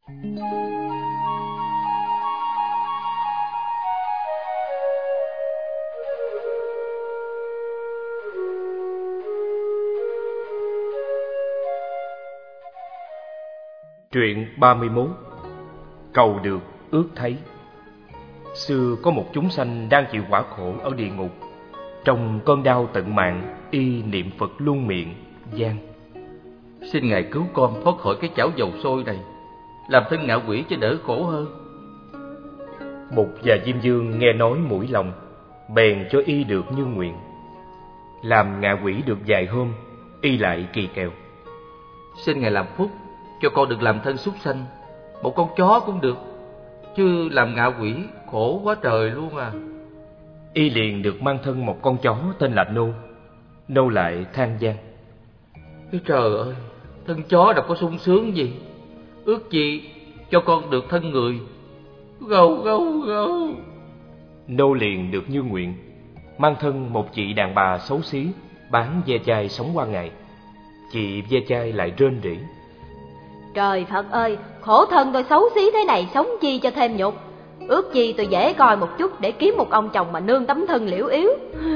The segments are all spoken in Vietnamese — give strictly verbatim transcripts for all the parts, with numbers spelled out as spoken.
Truyện ba mươi mốt. Cầu được ước thấy. Xưa có một chúng sanh đang chịu quả khổ ở địa ngục. Trong cơn đau tận mạng, y niệm Phật luôn miệng gian: Xin Ngài cứu con thoát khỏi cái chảo dầu sôi này, làm thân ngạ quỷ cho đỡ khổ hơn. Bụt và Diêm Vương nghe nói mũi lòng, bèn cho y được như nguyện. Làm ngạ quỷ được vài hôm, y lại kỳ kèo: Xin Ngài làm phúc cho con được làm thân súc sanh, một con chó cũng được, chứ làm ngạ quỷ khổ quá trời luôn à. Y liền được mang thân một con chó tên là Nô. Nô lại than van: Cái trời ơi, thân chó đâu có sung sướng gì, ước gì cho con được thân người. Gâu gâu gâu. Nô liền được như nguyện, mang thân một chị đàn bà xấu xí, bán ve chai sống qua ngày. Chị ve chai lại rên rỉ: Trời Phật ơi, khổ thân tôi xấu xí thế này, sống chi cho thêm nhục. Ước gì tôi dễ coi một chút để kiếm một ông chồng mà nương tấm thân liễu yếu.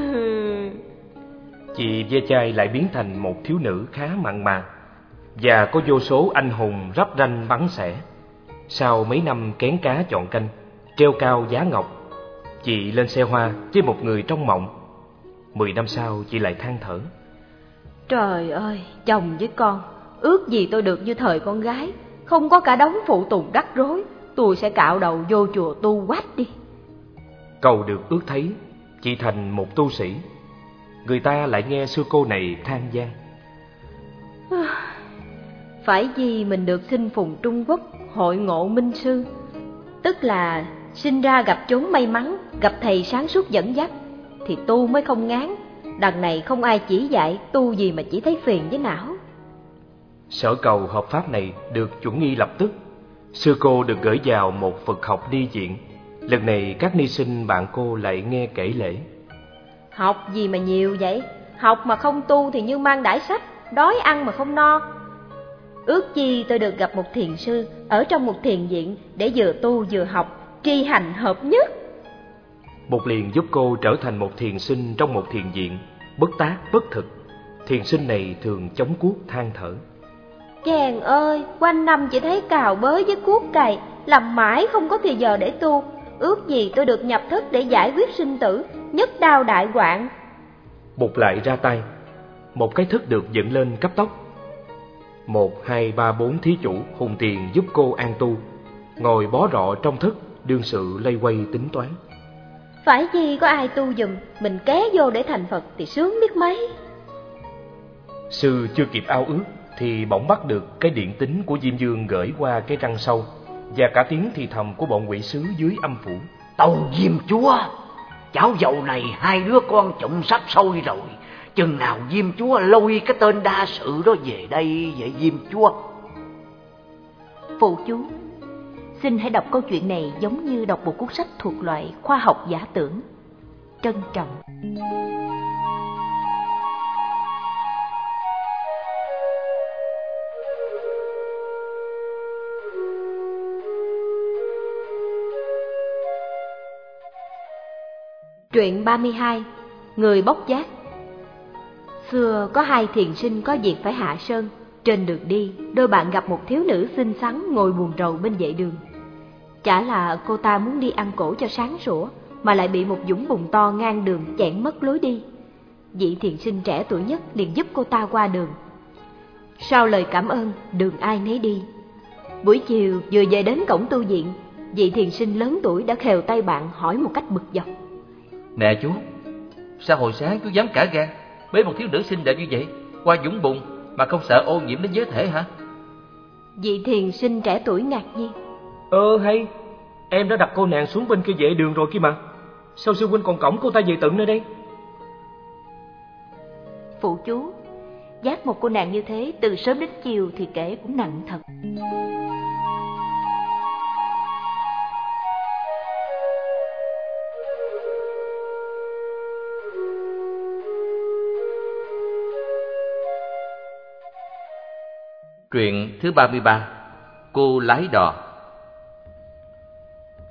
Chị ve chai lại biến thành một thiếu nữ khá mặn mà, và có vô số anh hùng rắp ranh bắn xẻ. Sau mấy năm kén cá chọn canh, treo cao giá ngọc, chị lên xe hoa với một người trong mộng. Mười năm sau chị lại than thở: Trời ơi, chồng với con, ước gì tôi được như thời con gái, không có cả đống phụ tùng rắc rối, tôi sẽ cạo đầu vô chùa tu quách đi. Cầu được ước thấy, chị thành một tu sĩ. Người ta lại nghe sư cô này than van: Phải vì mình được sinh phùng Trung Quốc, hội ngộ minh sư, tức là sinh ra gặp chốn may mắn, gặp thầy sáng suốt dẫn dắt, thì tu mới không ngán. Đằng này không ai chỉ dạy, tu gì mà chỉ thấy phiền với não. Sở cầu hợp pháp này được chuẩn nghi lập tức. Sư cô được gửi vào một Phật học ni viện. Lần này các ni sinh bạn cô lại nghe kể lễ: Học gì mà nhiều vậy? Học mà không tu thì như mang đãi sách, đói ăn mà không no. Ước chi tôi được gặp một thiền sư ở trong một thiền viện, để vừa tu vừa học, tri hành hợp nhất. Bụt liền giúp cô trở thành một thiền sinh trong một thiền viện, bất tác bất thực. Thiền sinh này thường chống cuốc than thở: Chàng ơi, quanh năm chỉ thấy cào bới với cuốc cày, làm mãi không có thì giờ để tu. Ước gì tôi được nhập thức để giải quyết sinh tử, nhất đao đại hoạn. Bụt lại ra tay, một cái thức được dựng lên cấp tốc. Một, hai, ba, bốn thí chủ hùng tiền giúp cô an tu, ngồi bó rọ trong thức, đương sự lây quay tính toán. Phải chi có ai tu giùm, mình ké vô để thành Phật thì sướng biết mấy. Sư chưa kịp ao ước thì bỗng bắt được cái điện tín của Diêm Vương gửi qua cái răng sâu, và cả tiếng thì thầm của bọn quỷ sứ dưới âm phủ: Tâu Diêm Chúa, chảo dầu này hai đứa con trụng sắp sôi rồi, chừng nào Diêm Chúa lôi cái tên đa sự đó về đây vậy Diêm Chúa? Phụ chú, xin hãy đọc câu chuyện này giống như đọc một cuốn sách thuộc loại khoa học giả tưởng. Trân trọng. Truyện ba mươi hai. Người bốc giác. Xưa có hai thiền sinh có việc phải hạ sơn. Trên đường đi, đôi bạn gặp một thiếu nữ xinh xắn ngồi buồn rầu bên vệ đường. Chả là cô ta muốn đi ăn cổ cho sáng sủa, mà lại bị một dũng bùn to ngang đường chặn mất lối đi. Vị thiền sinh trẻ tuổi nhất liền giúp cô ta qua đường. Sau lời cảm ơn, đường ai nấy đi. Buổi chiều vừa về đến cổng tu viện, vị thiền sinh lớn tuổi đã khều tay bạn hỏi một cách bực dọc: Nè chú, sao hồi sáng chú dám cả gan bế một thiếu nữ xinh đẹp như vậy qua dũng bùn mà không sợ ô nhiễm đến giới thể hả? Vị thiền sinh trẻ tuổi ngạc nhiên: Ơ hay, em đã đặt cô nàng xuống bên kia vệ đường rồi kia mà. Sao sư huynh còn cõng cô ta về tận nơi đây? Phụ chú, dắt một cô nàng như thế từ sớm đến chiều thì kể cũng nặng thật. Truyện thứ ba mươi ba. Cô lái đò.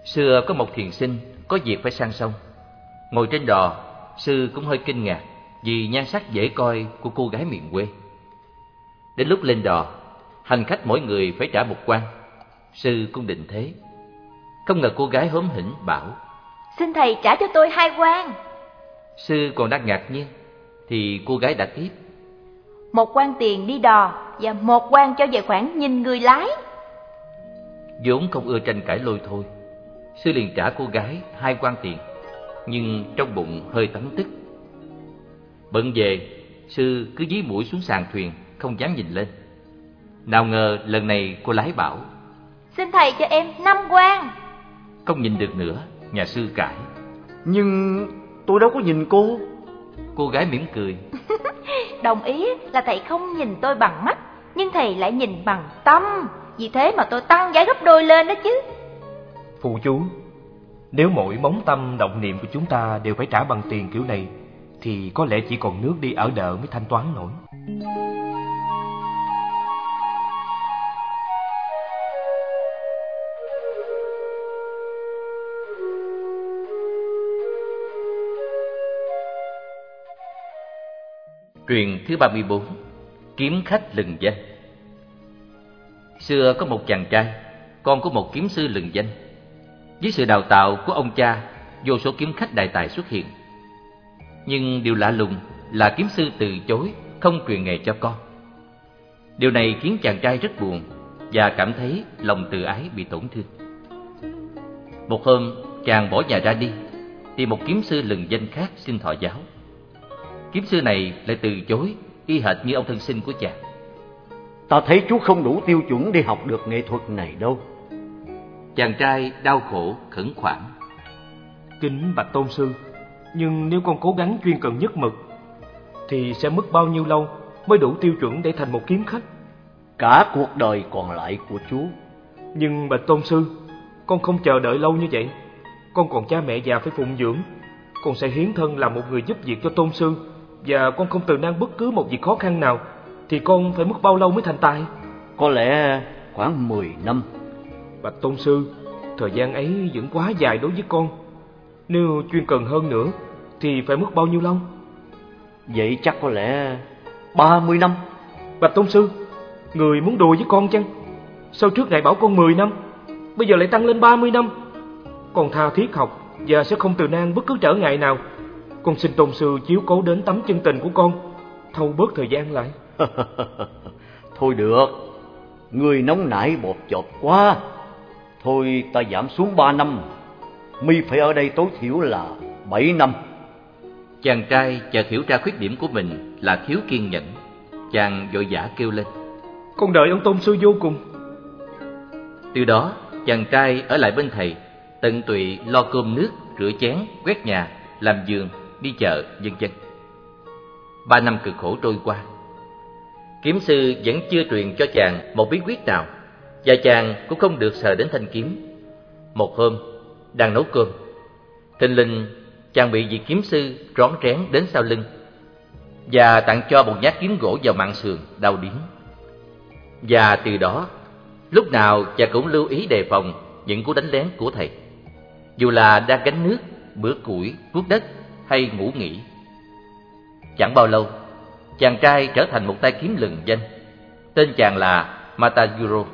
Xưa có một thiền sinh có việc phải sang sông. Ngồi trên đò, sư cũng hơi kinh ngạc vì nhan sắc dễ coi của cô gái miền quê. Đến lúc lên đò, hành khách mỗi người phải trả một quan. Sư cũng định thế. Không ngờ cô gái hóm hỉnh bảo: Xin thầy trả cho tôi hai quan. Sư còn đang ngạc nhiên thì cô gái đã tiếp: Một quan tiền đi đò và một quan cho về khoản nhìn người lái. Vốn không ưa tranh cãi lôi thôi, sư liền trả cô gái hai quan tiền, nhưng trong bụng hơi tấm tức. Bận về, sư cứ dí mũi xuống sàn thuyền, không dám nhìn lên. Nào ngờ lần này cô lái bảo: Xin thầy cho em năm quan. Không nhìn được nữa, nhà sư cãi: Nhưng tôi đâu có nhìn cô. Cô gái mỉm cười: Đồng ý là thầy không nhìn tôi bằng mắt, nhưng thầy lại nhìn bằng tâm. Vì thế mà tôi tăng giá gấp đôi lên đó chứ. Phụ chú, nếu mỗi móng tâm động niệm của chúng ta đều phải trả bằng tiền kiểu này, thì có lẽ chỉ còn nước đi ở đợ mới thanh toán nổi. Truyền thứ ba mươi bốn: Kiếm khách lừng danh. Xưa có một chàng trai, con của một kiếm sư lừng danh. Với sự đào tạo của ông cha, vô số kiếm khách đại tài xuất hiện. Nhưng điều lạ lùng là kiếm sư từ chối không truyền nghề cho con. Điều này khiến chàng trai rất buồn và cảm thấy lòng tự ái bị tổn thương. Một hôm, chàng bỏ nhà ra đi, tìm một kiếm sư lừng danh khác xin thọ giáo. Kiếm sư này lại từ chối, y hệt như ông thân sinh của chàng. Ta thấy chú không đủ tiêu chuẩn để học được nghệ thuật này đâu. Chàng trai đau khổ khẩn khoản: Kính bạch tôn sư, nhưng nếu con cố gắng chuyên cần nhất mực thì sẽ mất bao nhiêu lâu mới đủ tiêu chuẩn để thành một kiếm khách? Cả cuộc đời còn lại của chú. Nhưng bạch tôn sư, con không chờ đợi lâu như vậy. Con còn cha mẹ già phải phụng dưỡng. Con sẽ hiến thân làm một người giúp việc cho tôn sư, và con không từ nan bất cứ một việc khó khăn nào, thì con phải mất bao lâu mới thành tài? Có lẽ khoảng mười năm. Bạch tôn sư, thời gian ấy vẫn quá dài đối với con. Nếu chuyên cần hơn nữa thì phải mất bao nhiêu lâu? Vậy chắc có lẽ ba mươi năm. Bạch tôn sư, người muốn đùa với con chăng? Sao trước này bảo con mười năm, bây giờ lại tăng lên ba mươi năm? Con tha thiết học và sẽ không từ nan bất cứ trở ngại nào. Con xin tôn sư chiếu cố đến tấm chân tình của con, thâu bớt thời gian lại. Thôi được, người nóng nảy bột chột quá. Thôi ta giảm xuống ba năm. Mi phải ở đây tối thiểu là bảy năm. Chàng trai chợt hiểu ra khuyết điểm của mình là thiếu kiên nhẫn. Chàng vội vã kêu lên: Con đợi ông tôn sư vô cùng. Từ đó, chàng trai ở lại bên thầy, tận tụy lo cơm nước, rửa chén, quét nhà, làm vườn, đi chợ, vân vân. Ba năm cực khổ trôi qua, kiếm sư vẫn chưa truyền cho chàng một bí quyết nào, và chàng cũng không được sờ đến thanh kiếm. Một hôm, đang nấu cơm, thình lình chàng bị vị kiếm sư rón rén đến sau lưng và tặng cho một nhát kiếm gỗ vào mạn sườn, đau điếng. Và từ đó, lúc nào chàng cũng lưu ý đề phòng những cú đánh lén của thầy, dù là đang gánh nước, bữa củi, cuốc đất hay ngủ nghỉ. Chẳng bao lâu, chàng trai trở thành một tay kiếm lừng danh. Tên chàng là Mataguro.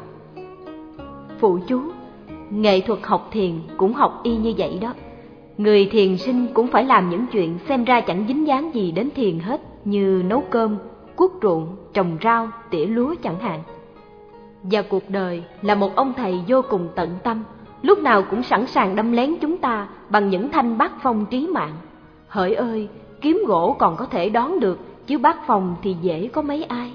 Phụ chú, nghệ thuật học thiền cũng học y như vậy đó. Người thiền sinh cũng phải làm những chuyện xem ra chẳng dính dáng gì đến thiền hết, như nấu cơm, cuốc ruộng, trồng rau, tỉa lúa chẳng hạn. Và cuộc đời là một ông thầy vô cùng tận tâm, lúc nào cũng sẵn sàng đâm lén chúng ta bằng những thanh bát phong trí mạng. Hỡi ơi, kiếm gỗ còn có thể đón được, chứ bát phong thì dễ có mấy ai.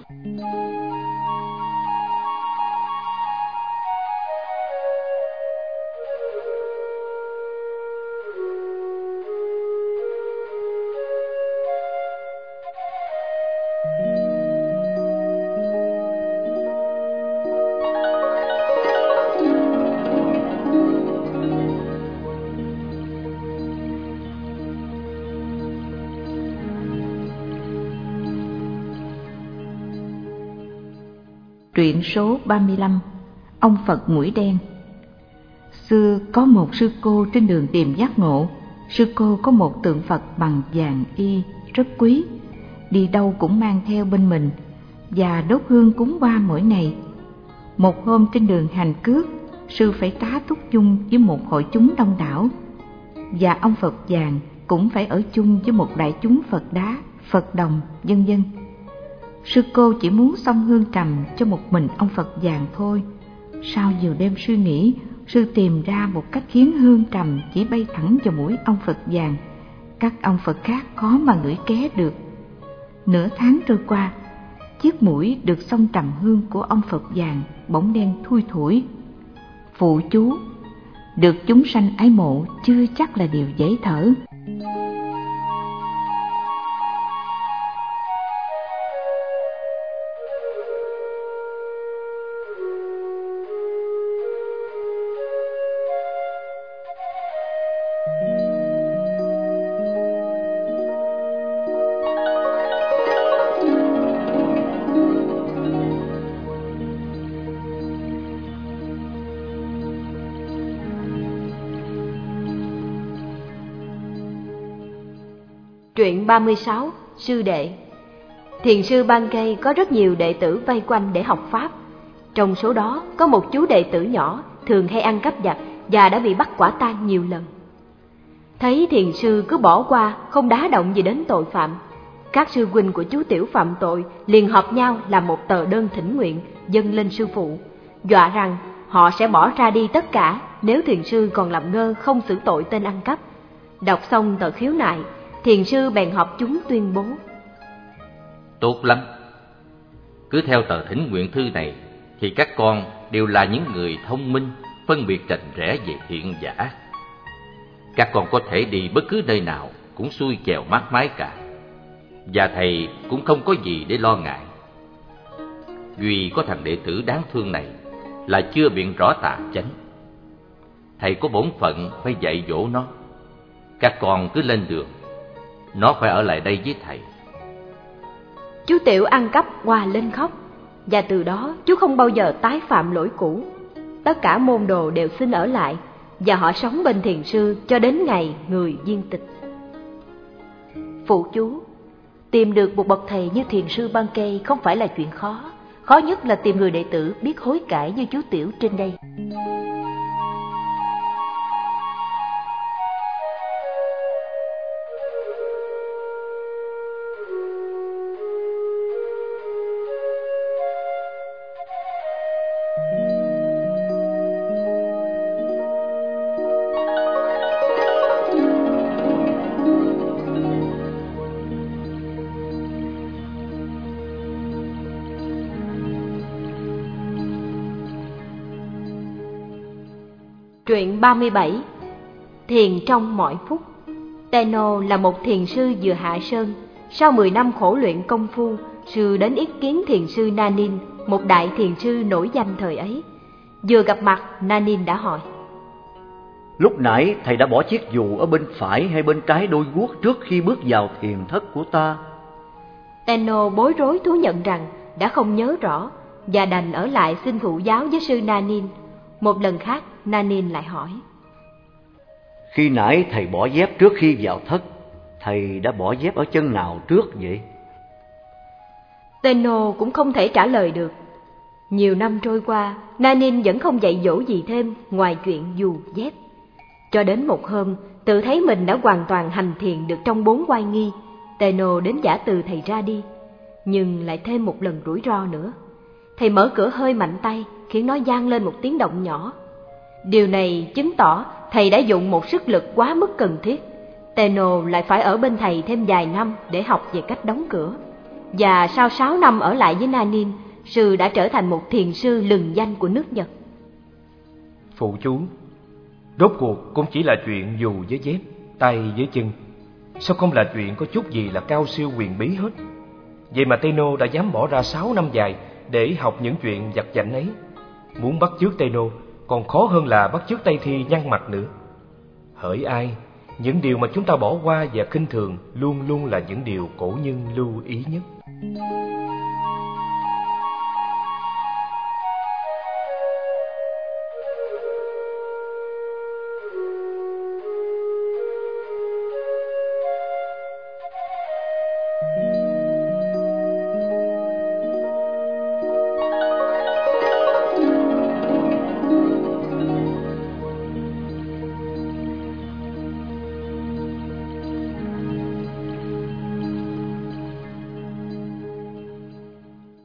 Truyện số ba mươi lăm: Ông Phật Mũi Đen. Xưa có một sư cô trên đường tìm giác ngộ. Sư cô có một tượng Phật bằng vàng y rất quý, đi đâu cũng mang theo bên mình và đốt hương cúng qua mỗi ngày. Một hôm trên đường hành cước, sư phải tá túc chung với một hội chúng đông đảo, và ông Phật vàng cũng phải ở chung với một đại chúng Phật đá, Phật đồng, vân vân. Sư cô chỉ muốn xông hương trầm cho một mình ông Phật vàng thôi. Sau nhiều đêm suy nghĩ, sư tìm ra một cách khiến hương trầm chỉ bay thẳng vào mũi ông Phật vàng. Các ông Phật khác khó mà ngửi ké được. Nửa tháng trôi qua, chiếc mũi được xông trầm hương của ông Phật vàng bỗng đen thui thủi. Phụ chú: được chúng sanh ái mộ chưa chắc là điều dễ thở. Truyện ba mươi sáu. Sư đệ. Thiền sư Ban Cây có rất nhiều đệ tử vây quanh để học Pháp. Trong số đó có một chú đệ tử nhỏ thường hay ăn cắp vặt và đã bị bắt quả tang nhiều lần. Thấy thiền sư cứ bỏ qua, không đá động gì đến tội phạm, các sư huynh của chú tiểu phạm tội liền họp nhau làm một tờ đơn thỉnh nguyện dâng lên sư phụ, dọa rằng họ sẽ bỏ ra đi tất cả nếu thiền sư còn làm ngơ không xử tội tên ăn cắp. Đọc xong tờ khiếu nại, thiền sư bèn họp chúng tuyên bố: tốt lắm, cứ theo tờ thỉnh nguyện thư này thì các con đều là những người thông minh, phân biệt rành rẽ về thiện và ác. Các con có thể đi bất cứ nơi nào cũng xuôi chèo mát mái cả, và thầy cũng không có gì để lo ngại. Duy có thằng đệ tử đáng thương này là chưa biện rõ tà chánh. Thầy có bổn phận phải dạy dỗ nó. Các con cứ lên đường, nó phải ở lại đây với thầy. Chú tiểu ăn cắp hòa lên khóc, và từ đó chú không bao giờ tái phạm lỗi cũ. Tất cả môn đồ đều xin ở lại, và họ sống bên thiền sư cho đến ngày người viên tịch. Phụ chú: tìm được một bậc thầy như thiền sư Ban Cây không phải là chuyện khó. Khó nhất là tìm người đệ tử biết hối cải như chú tiểu trên đây. Truyện ba mươi bảy. Thiền trong mọi phút. Tenno là một thiền sư vừa hạ sơn. Sau mười năm khổ luyện công phu, sư đến ý kiến thiền sư Nanin, một đại thiền sư nổi danh thời ấy. Vừa gặp mặt, Nanin đã hỏi: lúc nãy thầy đã bỏ chiếc dù ở bên phải hay bên trái đôi guốc trước khi bước vào thiền thất của ta? Tenno bối rối thú nhận rằng đã không nhớ rõ, và đành ở lại xin thụ giáo với sư Nanin. Một lần khác, Nanin lại hỏi: khi nãy thầy bỏ dép trước khi vào thất, thầy đã bỏ dép ở chân nào trước vậy? Tenno cũng không thể trả lời được. Nhiều năm trôi qua, Nanin vẫn không dạy dỗ gì thêm ngoài chuyện dù dép. Cho đến một hôm, tự thấy mình đã hoàn toàn hành thiền được trong bốn oai nghi, Tenno đến giả từ thầy ra đi. Nhưng lại thêm một lần rủi ro nữa. Thầy mở cửa hơi mạnh tay, khiến nó vang lên một tiếng động nhỏ. Điều này chứng tỏ thầy đã dụng một sức lực quá mức cần thiết. Tenno lại phải ở bên thầy thêm vài năm để học về cách đóng cửa. Và sau sáu năm ở lại với Nanin, sư đã trở thành một thiền sư lừng danh của nước Nhật. Phụ chú, rốt cuộc cũng chỉ là chuyện dù với dép, tay với chân. Sao không là chuyện có chút gì là cao siêu huyền bí hết? Vậy mà Tenno đã dám bỏ ra sáu năm dài để học những chuyện vặt vãnh ấy. Muốn bắt chước Tenno còn khó hơn là bắt chước Tây Thi nhăn mặt nữa. Hỡi ai, những điều mà chúng ta bỏ qua và khinh thường luôn luôn là những điều cổ nhân lưu ý nhất.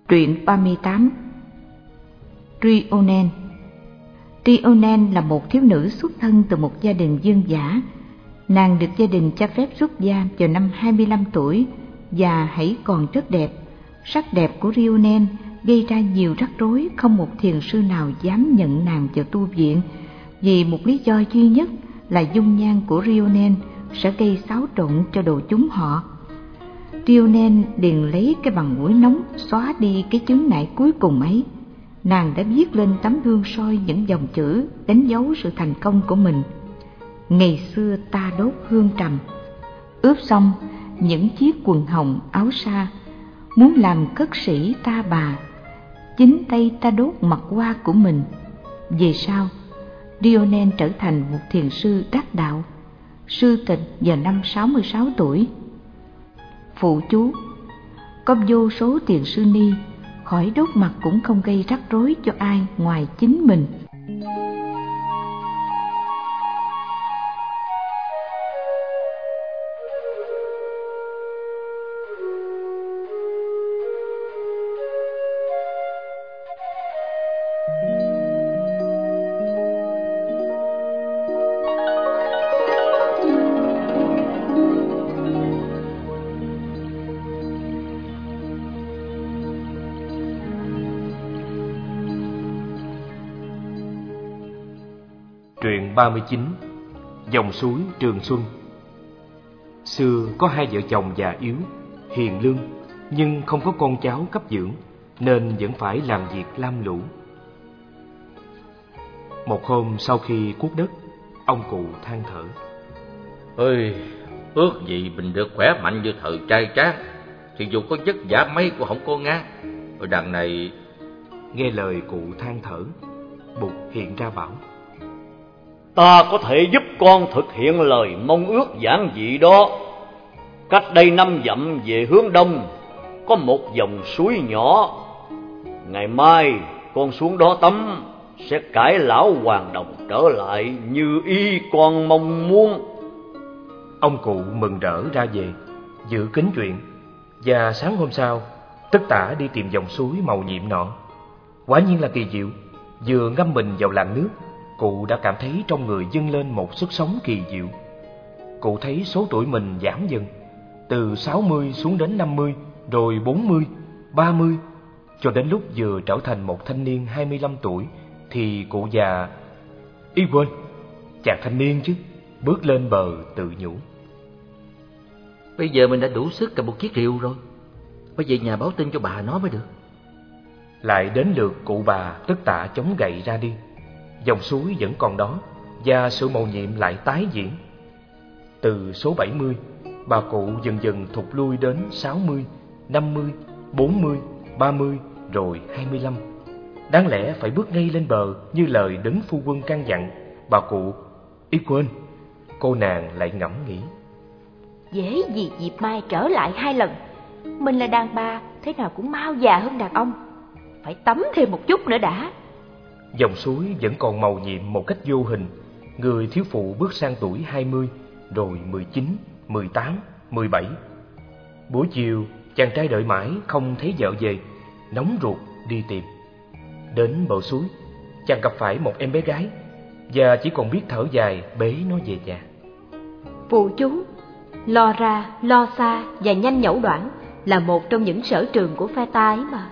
Truyện ba mươi tám. Trionen. Trionen là một thiếu nữ xuất thân từ một gia đình dương giả. Nàng được gia đình cho phép xuất gia vào năm hai mươi lăm tuổi và hãy còn rất đẹp. Sắc đẹp của Trionen gây ra nhiều rắc rối, không một thiền sư nào dám nhận nàng vào tu viện, vì một lý do duy nhất là dung nhan của Trionen sẽ gây xáo trộn cho đồ chúng họ. Trionen liền lấy cái bằng mũi nóng xóa đi cái chướng ngại cuối cùng ấy. Nàng đã viết lên tấm gương soi những dòng chữ đánh dấu sự thành công của mình. Ngày xưa ta đốt hương trầm, ướp xong những chiếc quần hồng áo sa, muốn làm cất sĩ ta bà, chính tay ta đốt mặt hoa của mình. Về sau, Trionen trở thành một thiền sư đắc đạo, sư tịch vào năm sáu mươi sáu tuổi. Phụ chú: có vô số thiền sư ni, khỏi đốt mặt cũng không gây rắc rối cho ai ngoài chính mình. Truyện ba mươi chín. Dòng suối Trường Xuân. Xưa có hai vợ chồng già yếu, hiền lương, nhưng không có con cháu cấp dưỡng, nên vẫn phải làm việc lam lũ. Một hôm sau khi cuốc đất, ông cụ than thở: Ơi, ước gì mình được khỏe mạnh như thời trai tráng, thì dù có vất vả mấy cũng không có ngán. Rồi đằng này... Nghe lời cụ than thở, Bụt hiện ra bảo: Ta có thể giúp con thực hiện lời mong ước giản dị đó. Cách đây năm dặm về hướng đông, có một dòng suối nhỏ. Ngày mai con xuống đó tắm, sẽ cải lão hoàng đồng trở lại như y con mong muốn. Ông cụ mừng rỡ ra về, dự kính chuyện. Và sáng hôm sau, Tất Tả đi tìm dòng suối màu nhiệm nọ. Quả nhiên là kỳ diệu. Vừa ngâm mình vào làn nước, cụ đã cảm thấy trong người dâng lên một sức sống kỳ diệu. Cụ thấy số tuổi mình giảm dần, từ sáu mươi xuống đến năm mươi, rồi bốn mươi, ba mươi, cho đến lúc vừa trở thành một thanh niên hai mươi lăm tuổi, thì cụ già... Ý quên, chàng thanh niên chứ, bước lên bờ tự nhủ: Bây giờ mình đã đủ sức cầm một chiếc rìu rồi, phải về nhà báo tin cho bà nó mới được. Lại đến lượt cụ bà Tất Tả chống gậy ra đi. Dòng suối vẫn còn đó, và sự mầu nhiệm lại tái diễn. Từ số bảy mươi, bà cụ dần dần thụt lui đến sáu mươi, năm mươi, bốn mươi, ba mươi, rồi hai mươi lăm. Đáng lẽ phải bước ngay lên bờ như lời đấng phu quân căn dặn. Bà cụ... Ý quên, cô nàng lại ngẫm nghĩ: Dễ gì dịp mai trở lại hai lần. Mình là đàn bà, thế nào cũng mau già hơn đàn ông. Phải tắm thêm một chút nữa đã. Dòng suối vẫn còn mầu nhiệm một cách vô hình. Người thiếu phụ bước sang tuổi hai mươi, rồi mười chín, mười tám, mười bảy. Buổi chiều, chàng trai đợi mãi không thấy vợ về, nóng ruột đi tìm. Đến bờ suối, chàng gặp phải một em bé gái, và chỉ còn biết thở dài bế nó về nhà. Phụ chú: lo ra, lo xa và nhanh nhẩu đoảng là một trong những sở trường của phe ta ấy mà.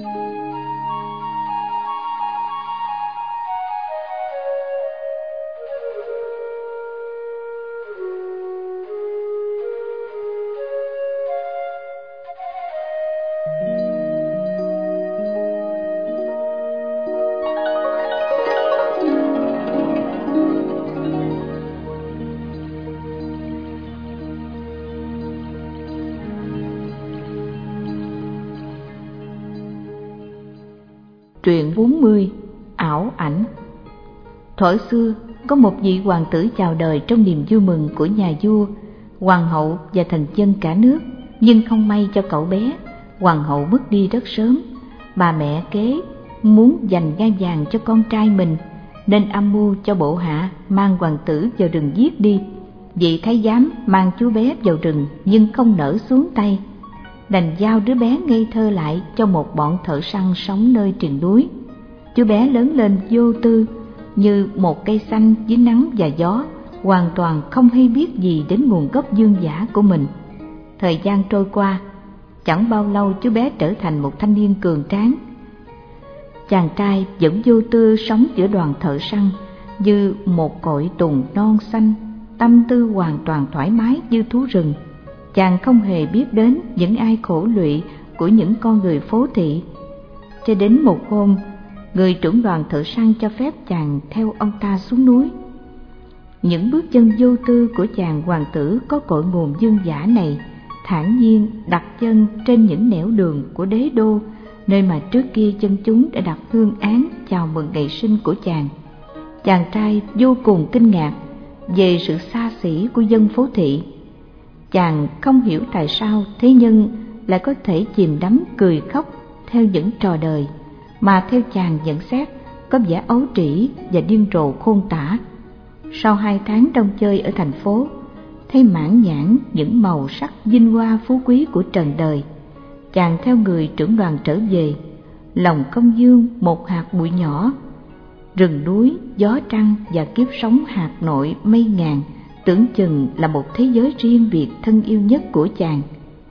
Truyện bốn mươi. Ảo ảnh. Thuở xưa, có một vị hoàng tử chào đời trong niềm vui mừng của nhà vua, hoàng hậu và thần dân cả nước. Nhưng không may cho cậu bé, hoàng hậu mất đi rất sớm. Bà mẹ kế muốn dành ngai vàng cho con trai mình, nên âm mưu cho bộ hạ mang hoàng tử vào rừng giết đi. Vị thái giám mang chú bé vào rừng nhưng không nỡ xuống tay. đành giao đứa bé ngây thơ lại cho một bọn thợ săn sống nơi triền núi. Chú bé lớn lên vô tư như một cây xanh dưới nắng và gió, hoàn toàn không hay biết gì đến nguồn gốc dương dã của mình. Thời gian trôi qua, chẳng bao lâu chú bé trở thành một thanh niên cường tráng. Chàng trai vẫn vô tư sống giữa đoàn thợ săn như một cội tùng non xanh, tâm tư hoàn toàn thoải mái như thú rừng. Chàng không hề biết đến những ai khổ lụy của những con người phố thị. Cho đến một hôm, người trưởng đoàn thợ săn cho phép chàng theo ông ta xuống núi. Những bước chân vô tư của chàng hoàng tử có cội nguồn dương dã này thản nhiên đặt chân trên những nẻo đường của đế đô, nơi mà trước kia dân chúng đã đặt hương án chào mừng ngày sinh của chàng. Chàng trai vô cùng kinh ngạc về sự xa xỉ của dân phố thị. Chàng không hiểu tại sao thế nhân lại có thể chìm đắm cười khóc theo những trò đời mà theo chàng nhận xét có vẻ ấu trĩ và điên rồ khôn tả. Sau hai tháng đông chơi ở thành phố, thấy mãn nhãn những màu sắc vinh hoa phú quý của trần đời, chàng theo người trưởng đoàn trở về, lòng không dương một hạt bụi nhỏ. Rừng núi, gió trăng và kiếp sống hạt nội mây ngàn tưởng chừng là một thế giới riêng biệt thân yêu nhất của chàng.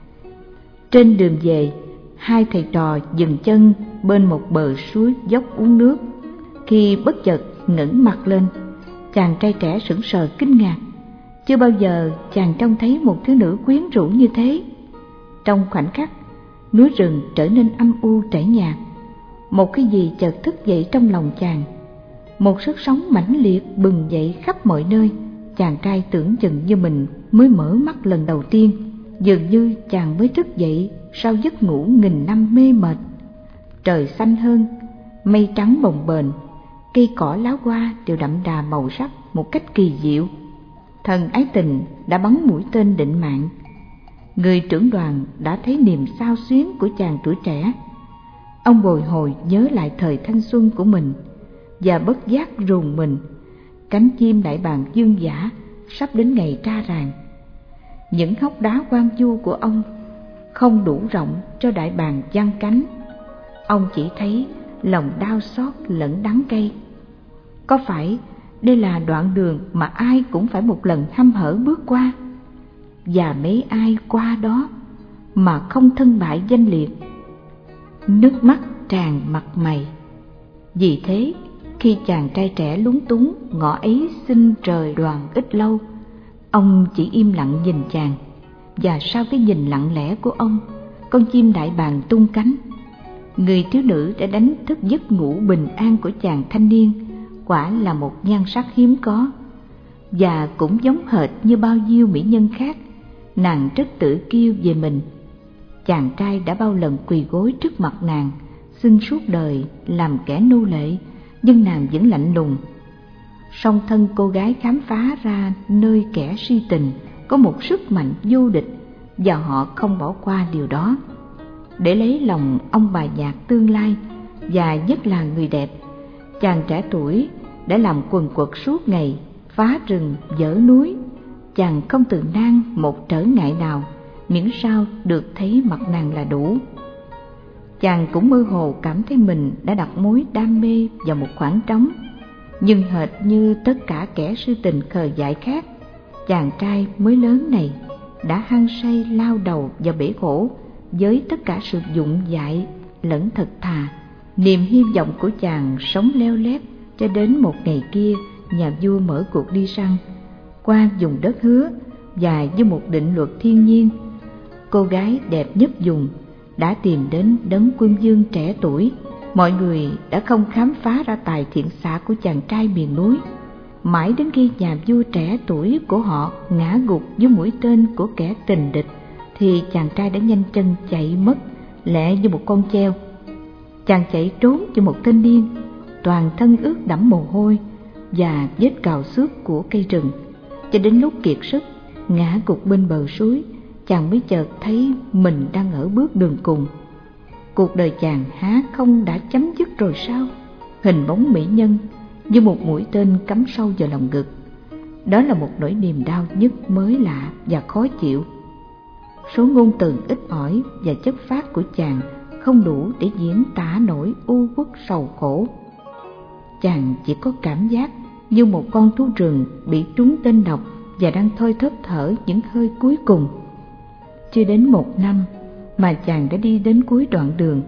Trên đường về, hai thầy trò dừng chân bên một bờ suối dốc uống nước. Khi bất chợt ngẩng mặt lên, chàng trai trẻ sững sờ kinh ngạc. Chưa bao giờ chàng trông thấy một thiếu nữ quyến rũ như thế. Trong khoảnh khắc, núi rừng trở nên âm u tẻ nhạt. Một cái gì chợt thức dậy trong lòng chàng, một sức sống mãnh liệt bừng dậy khắp mọi nơi. Chàng trai tưởng chừng như mình mới mở mắt lần đầu tiên, dường như chàng mới thức dậy sau giấc ngủ nghìn năm mê mệt. Trời xanh hơn, mây trắng bồng bềnh, cây cỏ lá hoa đều đậm đà màu sắc một cách kỳ diệu. Thần ái tình đã bắn mũi tên định mạng. Người trưởng đoàn đã thấy niềm xao xuyến của chàng tuổi trẻ. Ông bồi hồi nhớ lại thời thanh xuân của mình và bất giác rùng mình. Cánh chim đại bàng dương dã sắp đến ngày ra ràng. Những hốc đá hoang vu của ông không đủ rộng cho đại bàng giăng cánh. Ông chỉ thấy lòng đau xót lẫn đắng cay. Có phải đây là đoạn đường mà ai cũng phải một lần hăm hở bước qua, và mấy ai qua đó mà không thân bại danh liệt? Nước mắt tràn mặt mày. Vì thế, khi chàng trai trẻ lúng túng ngỏ ấy xin rời đoàn ít lâu, ông chỉ im lặng nhìn chàng. Và sau cái nhìn lặng lẽ của ông, con chim đại bàng tung cánh. Người thiếu nữ đã đánh thức giấc ngủ bình an của chàng thanh niên. Quả là một nhan sắc hiếm có, và cũng giống hệt như bao nhiêu mỹ nhân khác, nàng rất tự kiêu về mình. Chàng trai đã bao lần quỳ gối trước mặt nàng, xin suốt đời làm kẻ nô lệ, nhưng nàng vẫn lạnh lùng. Song thân cô gái khám phá ra nơi kẻ si tình có một sức mạnh vô địch, và họ không bỏ qua điều đó. Để lấy lòng ông bà già tương lai, và nhất là người đẹp, chàng trẻ tuổi đã làm quần quật suốt ngày, phá rừng dỡ núi. Chàng không từ nan một trở ngại nào, miễn sao được thấy mặt nàng là đủ. Chàng cũng mơ hồ cảm thấy mình đã đặt mối đam mê vào một khoảng trống. Nhưng hệt như tất cả kẻ sư tình khờ dại khác, chàng trai mới lớn này đã hăng say lao đầu vào bể khổ với tất cả sự dụng dại lẫn thật thà. Niềm hy vọng của chàng sống leo lét cho đến một ngày kia, nhà vua mở cuộc đi săn qua vùng đất hứa, và như một định luật thiên nhiên, cô gái đẹp nhất vùng đã tìm đến đấng quân vương trẻ tuổi. Mọi người đã không khám phá ra tài thiện xạ của chàng trai miền núi, mãi đến khi nhà vua trẻ tuổi của họ ngã gục dưới mũi tên của kẻ tình địch, thì chàng trai đã nhanh chân chạy mất, lẹ như một con treo. Chàng chạy trốn như một thanh niên, toàn thân ướt đẫm mồ hôi và vết cào xước của cây rừng, cho đến lúc kiệt sức ngã gục bên bờ suối, chàng mới chợt thấy mình đang ở bước đường cùng. Cuộc đời chàng há không đã chấm dứt rồi sao? Hình bóng mỹ nhân như một mũi tên cắm sâu vào lòng ngực. Đó là một nỗi niềm đau nhức mới lạ và khó chịu. số ngôn từ ít ỏi và chất phác của chàng không đủ để diễn tả nỗi u uất sầu khổ. Chàng chỉ có cảm giác như một con thú rừng bị trúng tên độc và đang thôi thóp thở những hơi cuối cùng. Chưa đến một năm mà chàng đã đi đến cuối đoạn đường.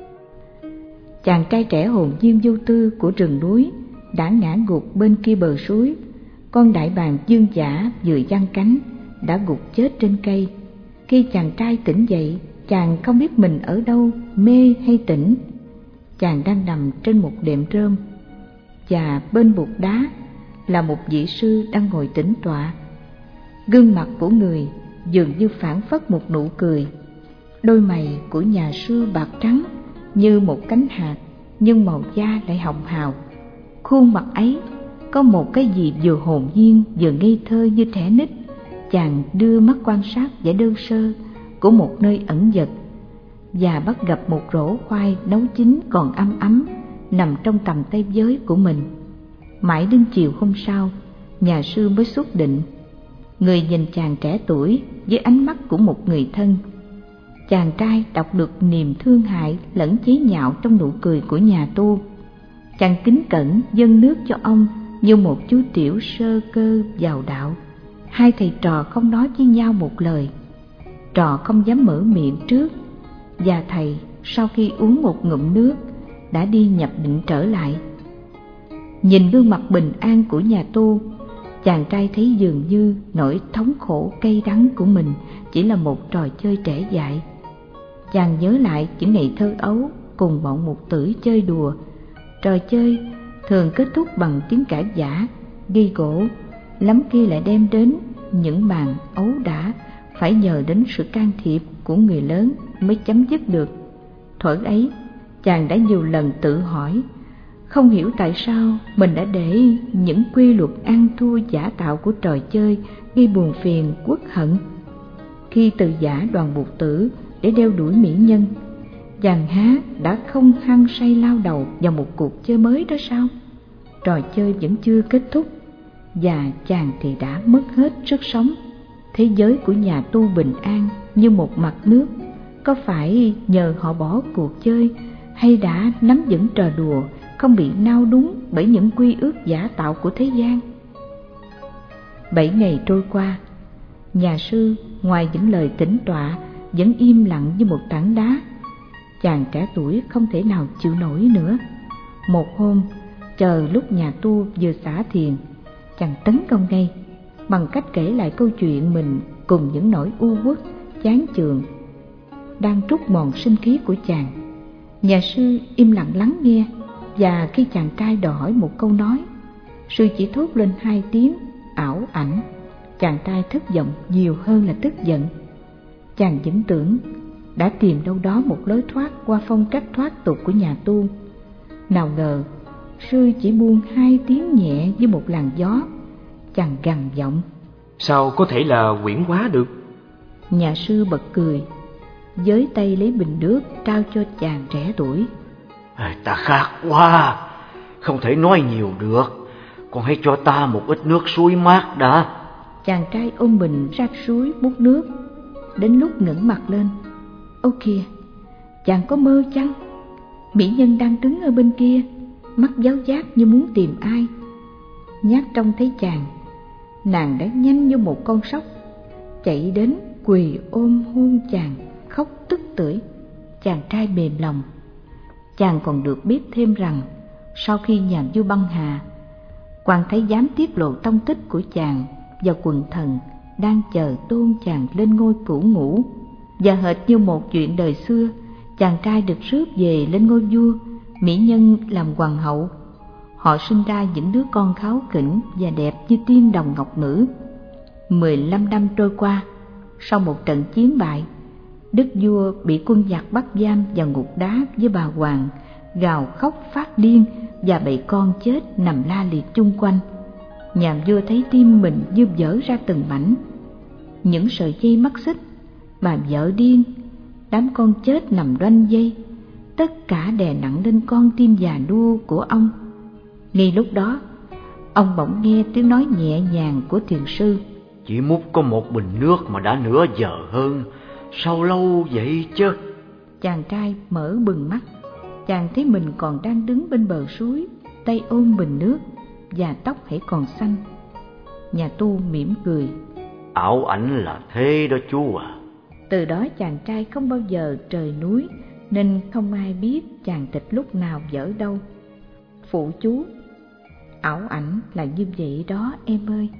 Chàng trai trẻ hồn nhiên vô tư của rừng núi đã ngã gục bên kia bờ suối. Con đại bàng dương dã vừa giăng cánh đã gục chết trên cây. Khi chàng trai tỉnh dậy, chàng không biết mình ở đâu, mê hay tỉnh. Chàng đang nằm trên một đệm rơm, và bên bục đá là một vị sư đang ngồi tĩnh tọa. Gương mặt của người dường như phảng phất một nụ cười. Đôi mày của nhà sư bạc trắng như một cánh hạt, nhưng màu da lại hồng hào. Khuôn mặt ấy có một cái gì vừa hồn nhiên vừa ngây thơ như trẻ nít. Chàng đưa mắt quan sát vẻ đơn sơ của một nơi ẩn dật và bắt gặp một rổ khoai nấu chín còn ấm ấm nằm trong tầm tay giới của mình. Mãi đến chiều hôm sau, nhà sư mới xuất định. Người nhìn chàng trẻ tuổi với ánh mắt của một người thân. Chàng trai đọc được niềm thương hại lẫn chế nhạo trong nụ cười của nhà tu. Chàng kính cẩn dâng nước cho ông như một chú tiểu sơ cơ vào đạo. Hai thầy trò không nói với nhau một lời. Trò không dám mở miệng trước, và thầy sau khi uống một ngụm nước đã đi nhập định trở lại. Nhìn gương mặt bình an của nhà tu, chàng trai thấy dường như nỗi thống khổ cay đắng của mình chỉ là một trò chơi trẻ dại. Chàng nhớ lại những ngày thơ ấu cùng bọn mục tử chơi đùa. Trò chơi thường kết thúc bằng tiếng cãi vã, ghi gỗ, lắm khi lại đem đến những màn ấu đả phải nhờ đến sự can thiệp của người lớn mới chấm dứt được. Thuở ấy, chàng đã nhiều lần tự hỏi, không hiểu tại sao mình đã để những quy luật ăn thua giả tạo của trò chơi gây buồn phiền uất hận. Khi từ giả đoàn Bụt Tử để đeo đuổi mỹ nhân, chàng há đã không hăng say lao đầu vào một cuộc chơi mới đó sao? Trò chơi vẫn chưa kết thúc, và chàng thì đã mất hết sức sống. Thế giới của nhà tu bình an như một mặt nước. Có phải nhờ họ bỏ cuộc chơi, hay đã nắm vững trò đùa, không bị nao núng bởi những quy ước giả tạo của thế gian? Bảy ngày trôi qua, nhà sư ngoài những lời tĩnh tọa vẫn im lặng như một tảng đá. Chàng trẻ tuổi không thể nào chịu nổi nữa. Một hôm, chờ lúc nhà tu vừa xả thiền, chàng tấn công ngay bằng cách kể lại câu chuyện mình cùng những nỗi u uất, chán chường đang trút mòn sinh khí của chàng. Nhà sư im lặng lắng nghe, và khi chàng trai đòi hỏi một câu nói, sư chỉ thốt lên hai tiếng ảo ảnh. Chàng trai thất vọng nhiều hơn là tức giận. Chàng vẫn tưởng đã tìm đâu đó một lối thoát qua phong cách thoát tục của nhà tu. Nào ngờ sư chỉ buông hai tiếng nhẹ như một làn gió. Chàng gằn giọng, sao có thể là huyễn hóa được? Nhà sư bật cười, giới tay lấy bình nước trao cho chàng trẻ tuổi. À, ta khát quá, không thể nói nhiều được, con hãy cho ta một ít nước suối mát đã. Chàng trai ôm bình ra suối múc nước. Đến lúc ngẩng mặt lên, ô kìa, chàng có mơ chăng? Mỹ nhân đang đứng ở bên kia, mắt giáo giác như muốn tìm ai. Nhát trông thấy chàng, nàng đã nhanh như một con sóc chạy đến quỳ ôm hôn chàng, khóc tức tưởi. Chàng trai mềm lòng. Chàng còn được biết thêm rằng sau khi nhà vua băng hà, quan thái giám tiết lộ tông tích của chàng và quần thần đang chờ tôn chàng lên ngôi cửu ngũ. Và hệt như một chuyện đời xưa, chàng trai được rước về lên ngôi vua, mỹ nhân làm hoàng hậu. Họ sinh ra những đứa con kháu khỉnh và đẹp như tiên đồng ngọc nữ. Mười lăm năm trôi qua, sau một trận chiến bại, đức vua bị quân giặc bắt giam vào ngục đá với bà hoàng, gào khóc phát điên, và bầy con chết nằm la liệt chung quanh. Nhà vua thấy tim mình như vỡ ra từng mảnh. Những sợi dây mắc xích, bà vợ điên, đám con chết nằm đoanh dây, tất cả đè nặng lên con tim già nua của ông. Ngay lúc đó, ông bỗng nghe tiếng nói nhẹ nhàng của thiền sư. Chỉ múc có một bình nước mà đã nửa giờ hơn, sao lâu vậy chứ? Chàng trai mở bừng mắt, chàng thấy mình còn đang đứng bên bờ suối, tay ôm bình nước và tóc hãy còn xanh. Nhà tu mỉm cười. Ảo ảnh là thế đó chú à. Từ đó chàng trai không bao giờ rời núi, nên không ai biết chàng tịch lúc nào dở đâu. Phụ chú, ảo ảnh là như vậy đó em ơi.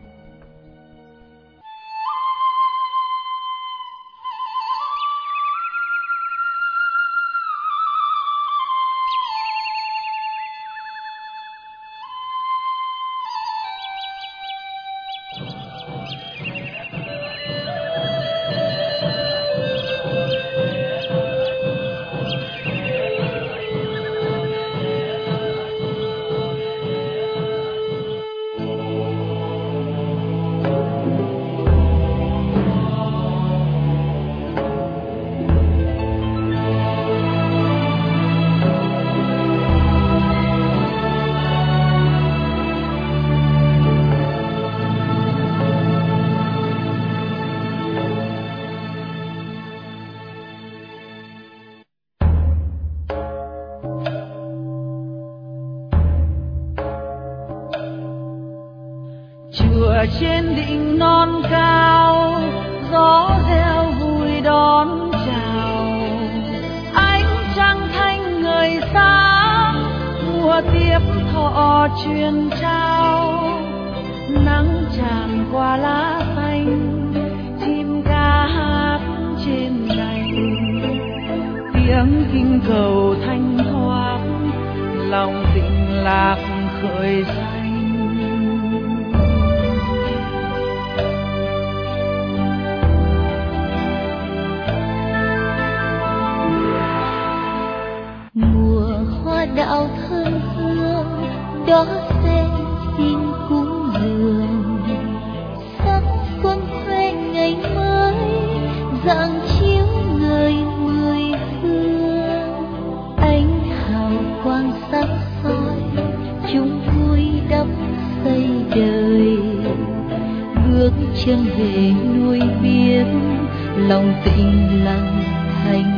Chùa trên đỉnh non cao, gió reo vui đón chào. Ánh trăng thanh ngời sáng, mùa tiếp thọ truyền trao. Nắng tràn qua lá xanh, chim ca hát trên cành. Tiếng kinh cầu thanh thoát, lòng tĩnh lạc khởi danh. Đạo thơm hương đó sen xin cúng dường, sắc xuân khoe ngày mới rạng chiếu người mười phương. Ánh hào quang sắc soi chúng vui đắp xây đời, bước chân về nuôi biển lòng tĩnh lặng thành.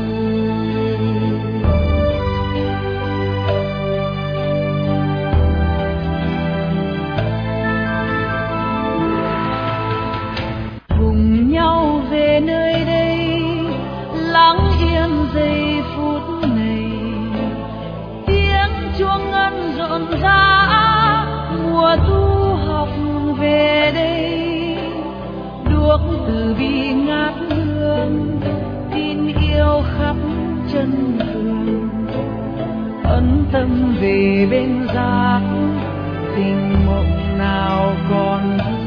Nơi đây lắng yên giây phút này, tiếng chuông ngân rộn rã, mùa tu học về đây. Đuốc từ bi ngát hương, tin yêu khắp chân vườn, ân tâm về bên giác, tình mộng nào còn vương.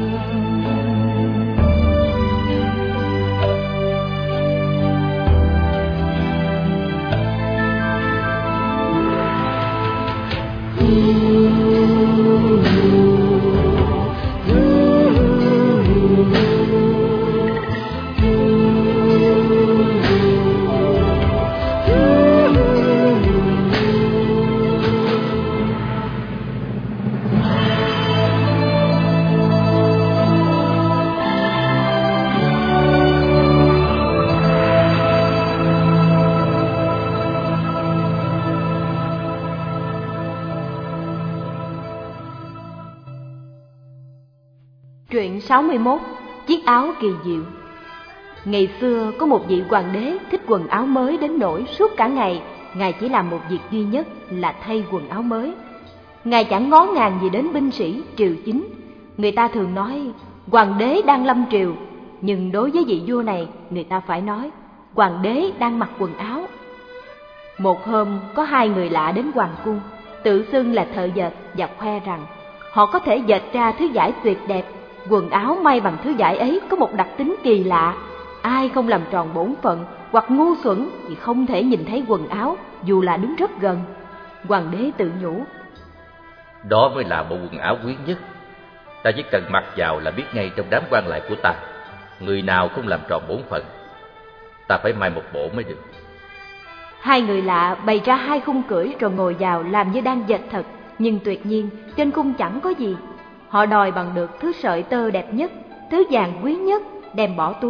Truyện sáu mươi mốt. Chiếc áo kỳ diệu. Ngày xưa có một vị hoàng đế thích quần áo mới đến nỗi suốt cả ngày ngài chỉ làm một việc duy nhất là thay quần áo mới. Ngài chẳng ngó ngàng gì đến binh sĩ triều chính. Người ta thường nói hoàng đế đang lâm triều, nhưng đối với vị vua này người ta phải nói hoàng đế đang mặc quần áo. Một hôm có hai người lạ đến hoàng cung, tự xưng là thợ dệt và khoe rằng họ có thể dệt ra thứ vải tuyệt đẹp. Quần áo may bằng thứ vải ấy có một đặc tính kỳ lạ, ai không làm tròn bổn phận hoặc ngu xuẩn thì không thể nhìn thấy quần áo dù là đứng rất gần. Hoàng đế tự nhủ, đó mới là bộ quần áo quý nhất. Ta chỉ cần mặc vào là biết ngay trong đám quan lại của ta, người nào không làm tròn bổn phận. Ta phải may một bộ mới được. Hai người lạ bày ra hai khung cưỡi rồi ngồi vào làm như đang dệt thật, nhưng tuyệt nhiên trên khung chẳng có gì. Họ đòi bằng được thứ sợi tơ đẹp nhất, thứ vàng quý nhất, đem bỏ túi,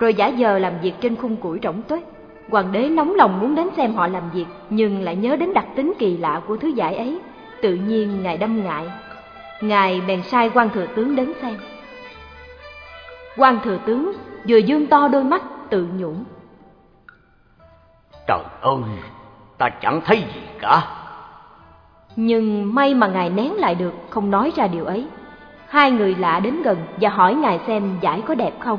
rồi giả vờ làm việc trên khung củi rỗng tuếch. Hoàng đế nóng lòng muốn đến xem họ làm việc, nhưng lại nhớ đến đặc tính kỳ lạ của thứ vải ấy. Tự nhiên ngài đâm ngại. Ngài bèn sai quan thừa tướng đến xem. Quan thừa tướng vừa dương to đôi mắt tự nhủ: Trời ơi, ta chẳng thấy gì cả. Nhưng may mà ngài nén lại được, không nói ra điều ấy. Hai người lạ đến gần và hỏi ngài xem vải có đẹp không.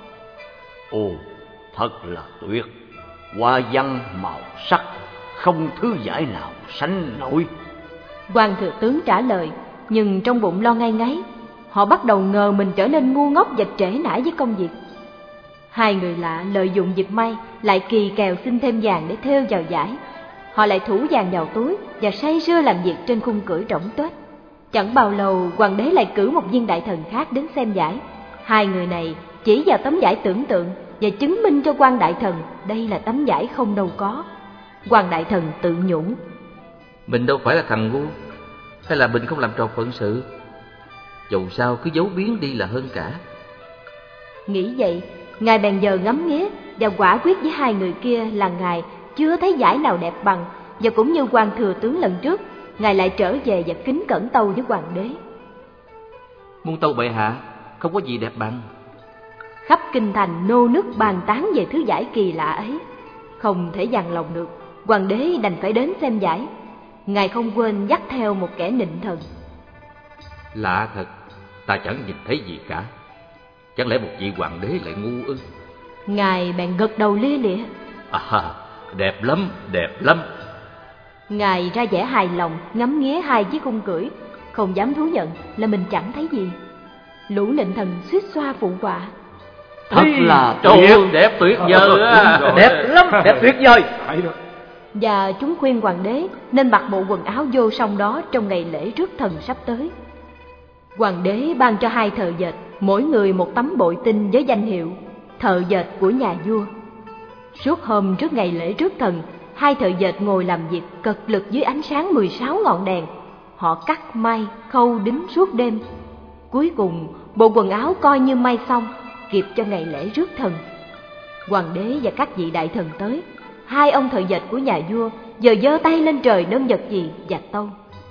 Ồ, thật là tuyệt. Hoa văn màu sắc, không thứ vải nào sánh nổi. Quan thừa tướng trả lời, nhưng trong bụng lo ngay ngáy. Họ bắt đầu ngờ mình trở nên ngu ngốc và trễ nải với công việc. Hai người lạ lợi dụng dịp may, lại kỳ kèo xin thêm vàng để thêu vào vải. Họ lại thủ vàng vào túi và say sưa làm việc trên khung cưỡi rỗng tuếch. Chẳng bao lâu, hoàng đế lại cử một viên đại thần khác đến xem vải. Hai người này chỉ vào tấm vải tưởng tượng và chứng minh cho quan đại thần đây là tấm vải không đâu có. Quan đại thần tự nhủ: Mình đâu phải là thằng ngu, hay là mình không làm tròn phận sự? Dầu sao cứ giấu biến đi là hơn cả. Nghĩ vậy, ngài bèn giờ ngắm nghía và quả quyết với hai người kia là ngài chưa thấy vải nào đẹp bằng. Và cũng như quan thừa tướng lần trước, ngài lại trở về và kính cẩn tâu với hoàng đế: Muôn tâu bệ hạ, không có gì đẹp bằng. Khắp kinh thành nô nức bàn tán về thứ vải kỳ lạ ấy. Không thể dằn lòng được, hoàng đế đành phải đến xem vải. Ngài không quên dắt theo một kẻ nịnh thần. Lạ thật, ta chẳng nhìn thấy gì cả. Chẳng lẽ một vị hoàng đế lại ngu ư? Ngài bèn gật đầu lia lịa: À, đẹp lắm, đẹp lắm. Ngài ra vẻ hài lòng ngắm nghía hai chiếc khung cưỡi, không dám thú nhận là mình chẳng thấy gì. Lũ nịnh thần suýt xoa phụ họa: Thật là tuyệt, tuyệt, đẹp tuyệt vời á. Đẹp lắm, đẹp tuyệt vời. Và chúng khuyên hoàng đế nên mặc bộ quần áo vô song đó trong ngày lễ rước thần sắp tới. Hoàng đế ban cho hai thợ dệt, mỗi người một tấm bội tinh với danh hiệu thợ dệt của nhà vua. Suốt hôm trước ngày lễ rước thần, hai thợ dệt ngồi làm việc cật lực dưới ánh sáng mười sáu ngọn đèn. Họ cắt may, khâu đính suốt đêm. Cuối cùng, bộ quần áo coi như may xong, kịp cho ngày lễ rước thần. Hoàng đế và các vị đại thần tới. Hai ông thợ dệt của nhà vua giờ giơ tay lên trời nâng vật gì và tâu: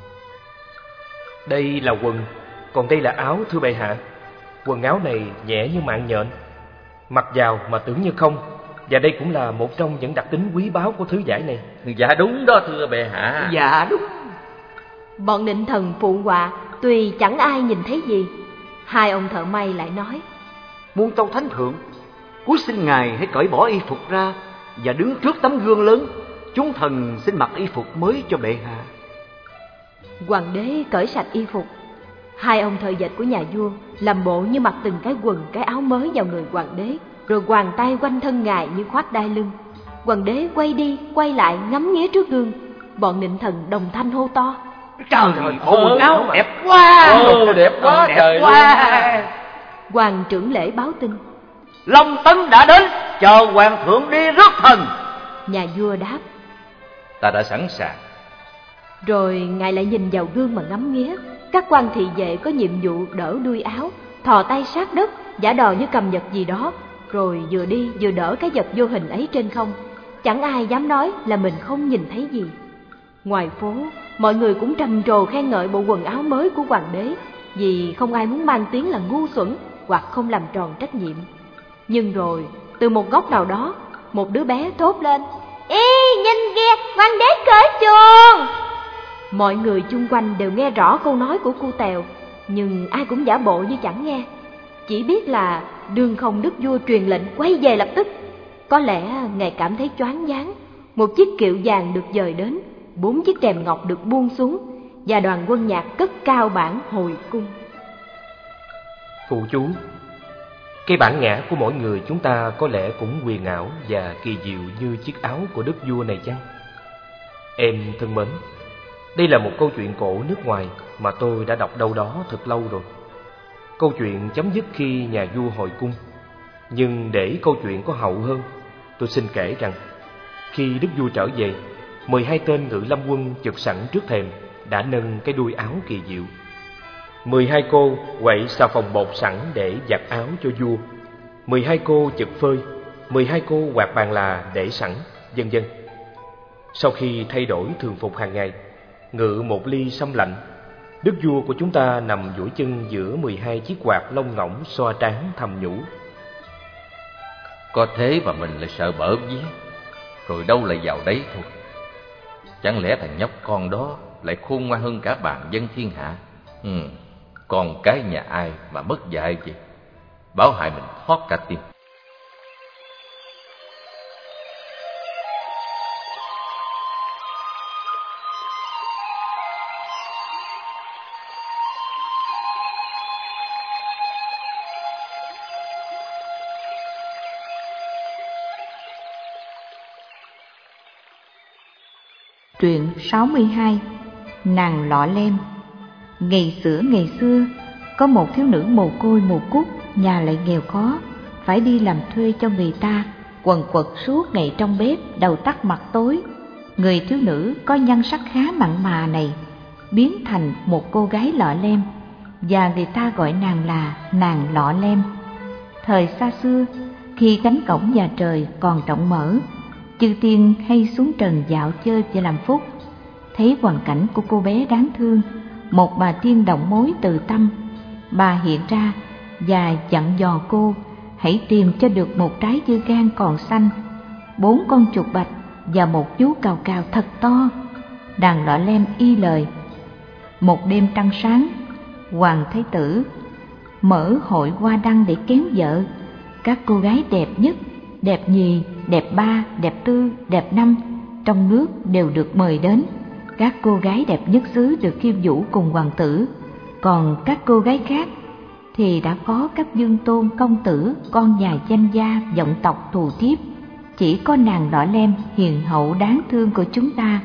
Đây là quần, còn đây là áo, thưa bệ hạ. Quần áo này nhẹ như mạng nhện, mặc vào mà tưởng như không. Và đây cũng là một trong những đặc tính quý báu của thứ vải này. Dạ đúng đó, thưa bệ hạ. Dạ đúng. Bọn nịnh thần phụ họa, tuy chẳng ai nhìn thấy gì. Hai ông thợ may lại nói: Muôn tâu thánh thượng, cúi xin ngài hãy cởi bỏ y phục ra và đứng trước tấm gương lớn. Chúng thần xin mặc y phục mới cho bệ hạ. Hoàng đế cởi sạch y phục. Hai ông thợ dệt của nhà vua làm bộ như mặc từng cái quần cái áo mới vào người hoàng đế, rồi quàng tay quanh thân ngài như khoác đai lưng. Hoàng đế quay đi quay lại ngắm nghía trước gương. Bọn nịnh thần đồng thanh hô to: Trời ơi, bộ quần áo đẹp quá. Ồ, đẹp quá, đẹp trời quá. Hoàng trưởng lễ báo tin: Long tấn đã đến, chờ hoàng thượng đi rước thần. Nhà vua đáp: Ta đã sẵn sàng. Rồi ngài lại nhìn vào gương mà ngắm nghía. Các quan thị vệ có nhiệm vụ đỡ đuôi áo, thò tay sát đất, giả đò như cầm vật gì đó, rồi vừa đi vừa đỡ cái vật vô hình ấy trên không. Chẳng ai dám nói là mình không nhìn thấy gì. Ngoài phố, mọi người cũng trầm trồ khen ngợi bộ quần áo mới của hoàng đế, vì không ai muốn mang tiếng là ngu xuẩn hoặc không làm tròn trách nhiệm. Nhưng rồi, từ một góc nào đó, một đứa bé thốt lên: Ê, nhìn kìa, hoàng đế cởi chuồng! Mọi người chung quanh đều nghe rõ câu nói của cu Tèo, nhưng ai cũng giả bộ như chẳng nghe. Chỉ biết là đương không đức vua truyền lệnh quay về lập tức. Có lẽ ngài cảm thấy choáng váng. Một chiếc kiệu vàng được dời đến, bốn chiếc rèm ngọc được buông xuống, và đoàn quân nhạc cất cao bản hồi cung. Phụ chú, cái bản ngã của mỗi người chúng ta có lẽ cũng huyền ảo và kỳ diệu như chiếc áo của đức vua này chăng? Em thân mến, đây là một câu chuyện cổ nước ngoài mà tôi đã đọc đâu đó thật lâu rồi. Câu chuyện chấm dứt khi nhà vua hồi cung. Nhưng để câu chuyện có hậu hơn, tôi xin kể rằng khi đức vua trở về, mười hai tên ngự lâm quân chực sẵn trước thềm đã nâng cái đuôi áo kỳ diệu. Mười hai cô quậy xà phòng bột sẵn để giặt áo cho vua. mười hai cô chực phơi, mười hai cô quạt bàn là để sẵn, vân vân. Sau khi thay đổi thường phục hàng ngày, ngự một ly sâm lạnh, đức vua của chúng ta nằm duỗi chân giữa mười hai chiếc quạt lông ngỗng xoa trán thầm nhủ: có thế mà mình lại sợ bở vía, rồi đâu lại vào đấy thôi. Chẳng lẽ thằng nhóc con đó lại khôn ngoan hơn cả bàn dân thiên hạ? Ừ, con cái nhà ai mà mất dạy vậy, báo hại mình thoát cả tim. Truyện sáu mươi hai. Nàng Lọ Lem. Ngày xưa ngày xưa, có một thiếu nữ mồ côi mồ cút, nhà lại nghèo khó, phải đi làm thuê cho người ta, quần quật suốt ngày trong bếp, đầu tắt mặt tối. Người thiếu nữ có nhan sắc khá mặn mà này biến thành một cô gái lọ lem, và người ta gọi nàng là nàng Lọ Lem. Thời xa xưa, khi cánh cổng nhà trời còn rộng mở, chư tiên hay xuống trần dạo chơi và làm phúc. Thấy hoàn cảnh của cô bé đáng thương, một bà tiên động mối từ tâm. Bà hiện ra và dặn dò cô hãy tìm cho được một trái dưa gan còn xanh, bốn con chuột bạch và một chú cào cào thật to. Nàng Lọ Lem y lời. Một đêm trăng sáng, hoàng thái tử mở hội hoa đăng để kén vợ. Các cô gái đẹp nhất, đẹp nhì, đẹp ba, đẹp tư, đẹp năm trong nước đều được mời đến. Các cô gái đẹp nhất xứ được khiêu vũ cùng hoàng tử, còn các cô gái khác thì đã có các dương tôn công tử, con nhà danh gia, vọng tộc thù thiếp. Chỉ có nàng Lọ Lem hiền hậu đáng thương của chúng ta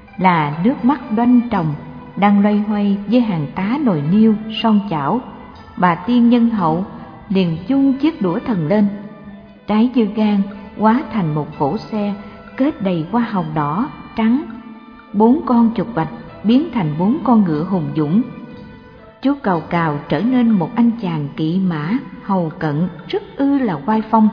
là nước mắt đoanh tròng, đang loay hoay với hàng tá nồi niêu son chảo. Bà tiên nhân hậu liền chung chiếc đũa thần lên, trái dưa gan hóa thành một cỗ xe kết đầy hoa hồng đỏ trắng, bốn con chuột bạch biến thành bốn con ngựa hùng dũng. Chú cào cào trở nên một anh chàng kỵ mã hầu cận rất ư là oai phong.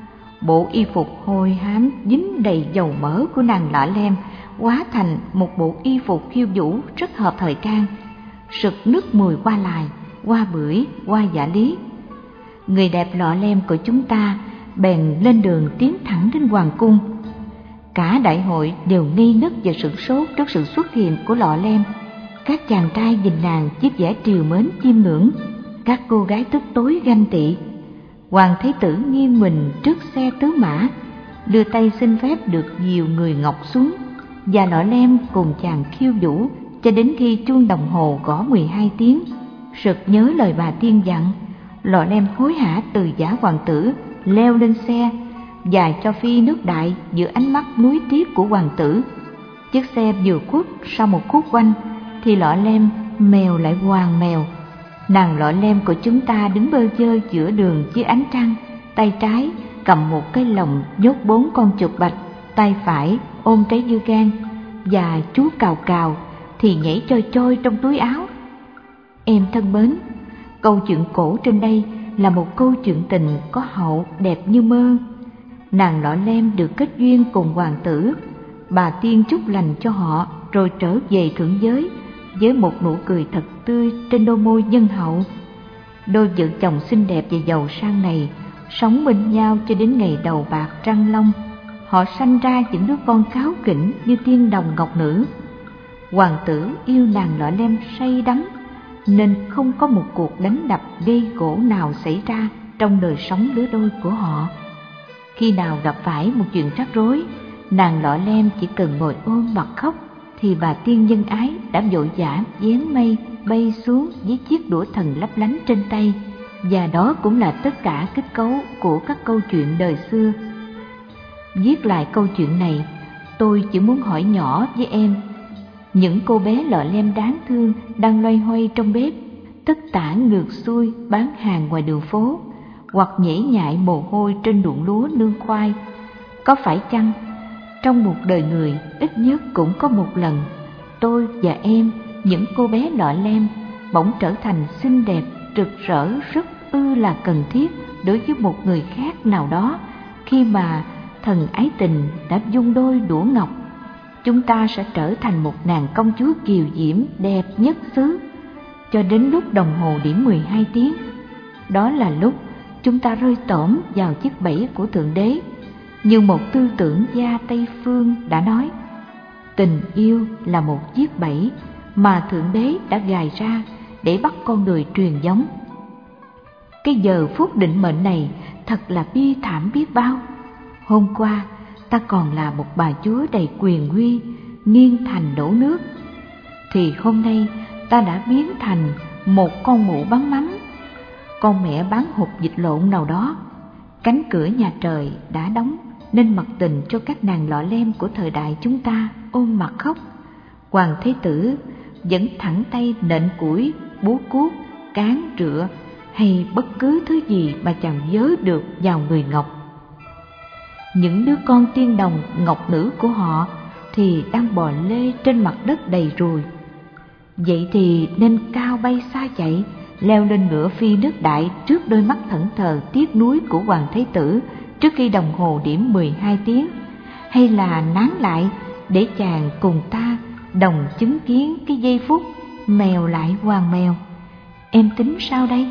Bộ y phục hôi hám dính đầy dầu mỡ của nàng Lọ Lem hóa thành một bộ y phục khiêu vũ rất hợp thời trang, sực nức mùi hoa lài, hoa bưởi, hoa dạ lý. Người đẹp Lọ Lem của chúng ta bèn lên đường tiến thẳng đến hoàng cung. Cả đại hội đều ngây ngất và sửng sốt trước sự xuất hiện của Lọ Lem. Các chàng trai nhìn nàng với vẻ trìu mến chiêm ngưỡng, các cô gái tức tối ganh tị. Hoàng thái tử nghiêng mình trước xe tứ mã, đưa tay xin phép được dìu người ngọc xuống, và Lọ Lem cùng chàng khiêu vũ cho đến khi chuông đồng hồ gõ mười hai tiếng. Sực nhớ lời bà tiên dặn, Lọ Lem hối hả từ giả hoàng tử leo lên xe và cho phi nước đại giữa ánh mắt nuối tiếc của hoàng tử. Chiếc xe vừa khuất sau một khúc quanh thì Lọ Lem mèo lại hoàng mèo. Nàng Lọ Lem của chúng ta đứng bơ vơ giữa đường dưới ánh trăng, tay trái cầm một cái lồng nhốt bốn con chuột bạch, tay phải ôm trái dưa gan, và chú cào cào thì nhảy choi choi trong túi áo. Em thân mến, câu chuyện cổ trên đây là một câu chuyện tình có hậu đẹp như mơ. Nàng Lọ Lem được kết duyên cùng hoàng tử, bà tiên chúc lành cho họ rồi trở về thượng giới với một nụ cười thật tươi trên đôi môi nhân hậu. Đôi vợ chồng xinh đẹp và giàu sang này sống bên nhau cho đến ngày đầu bạc trăng long. Họ sanh ra những đứa con cáu kỉnh như tiên đồng ngọc nữ. Hoàng tử yêu nàng Lọ Lem say đắm, nên không có một cuộc đánh đập gây gổ nào xảy ra trong đời sống lứa đôi của họ. Khi nào gặp phải một chuyện rắc rối, nàng Lọ Lem chỉ cần ngồi ôm mặt khóc, thì bà tiên nhân ái đã vội vã vén mây bay xuống với chiếc đũa thần lấp lánh trên tay. Và đó cũng là tất cả kết cấu của các câu chuyện đời xưa. Viết lại câu chuyện này, tôi chỉ muốn hỏi nhỏ với em, những cô bé Lọ Lem đáng thương đang loay hoay trong bếp, tất tả ngược xuôi bán hàng ngoài đường phố, hoặc nhễ nhại mồ hôi trên ruộng lúa nương khoai, có phải chăng trong một đời người ít nhất cũng có một lần tôi và em, những cô bé Lọ Lem, bỗng trở thành xinh đẹp, rực rỡ rất ư là cần thiết đối với một người khác nào đó khi mà thần ái tình đã dung đôi đũa ngọc, chúng ta sẽ trở thành một nàng công chúa kiều diễm đẹp nhất xứ. Cho đến lúc đồng hồ điểm mười hai tiếng, đó là lúc chúng ta rơi tổm vào chiếc bẫy của Thượng Đế. Như một tư tưởng gia Tây Phương đã nói, tình yêu là một chiếc bẫy mà Thượng Đế đã gài ra để bắt con người truyền giống. Cái giờ phút định mệnh này thật là bi thảm biết bao. Hôm qua ta còn là một bà chúa đầy quyền uy, nghiêng thành đổ nước, thì hôm nay ta đã biến thành một con mụ bán mắm, con mẹ bán hột vịt lộn nào đó. Cánh cửa nhà trời đã đóng nên mặc tình cho các nàng lọ lem của thời đại chúng ta ôm mặt khóc. Hoàng Thế Tử vẫn thẳng tay nện củi, búa cuốc, cán rựa hay bất cứ thứ gì mà chàng vớ được vào người Ngọc. Những đứa con tiên đồng ngọc nữ của họ thì đang bò lê trên mặt đất đầy ruồi. Vậy thì nên cao bay xa chạy, leo lên ngựa phi nước đại trước đôi mắt thẫn thờ tiếc nuối của Hoàng Thế Tử trước khi đồng hồ điểm mười hai tiếng, hay là nán lại để chàng cùng ta đồng chứng kiến cái giây phút mèo lại hoàng mèo. Em tính sao đây?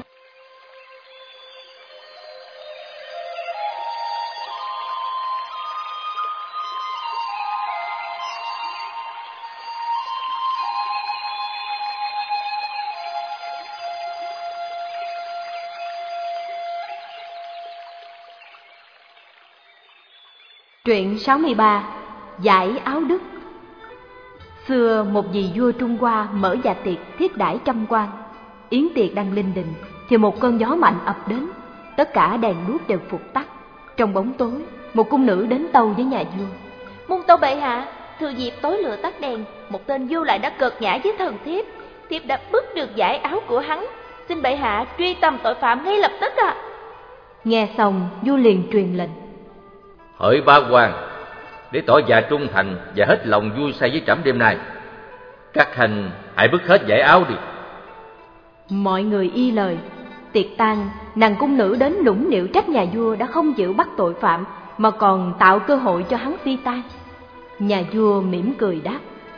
Truyện sáu mươi ba. Giải áo đức. Xưa một vị vua Trung Hoa mở dạ tiệc thiết đãi trăm quan. Yến tiệc đang linh đình thì một cơn gió mạnh ập đến, tất cả đèn đuốc đều phục tắt. Trong bóng tối, một cung nữ đến tâu với nhà vua: Muôn tâu bệ hạ, thừa dịp tối lửa tắt đèn, một tên vô lại đã cợt nhã với thần thiếp. Thiếp đã bứt được giải áo của hắn, xin bệ hạ truy tầm tội phạm ngay lập tức ạ. À. Nghe xong, vua liền truyền lệnh: Hỡi ba quan, để tỏ dạ trung thành và hết lòng vui say với trẫm đêm nay, các hành hãy bứt hết giải áo đi. Mọi người y lời. Tiệc tan, nàng cung nữ đến nũng nịu trách nhà vua đã không chịu bắt tội phạm mà còn tạo cơ hội cho hắn phi tang. Nhà vua mỉm cười đáp: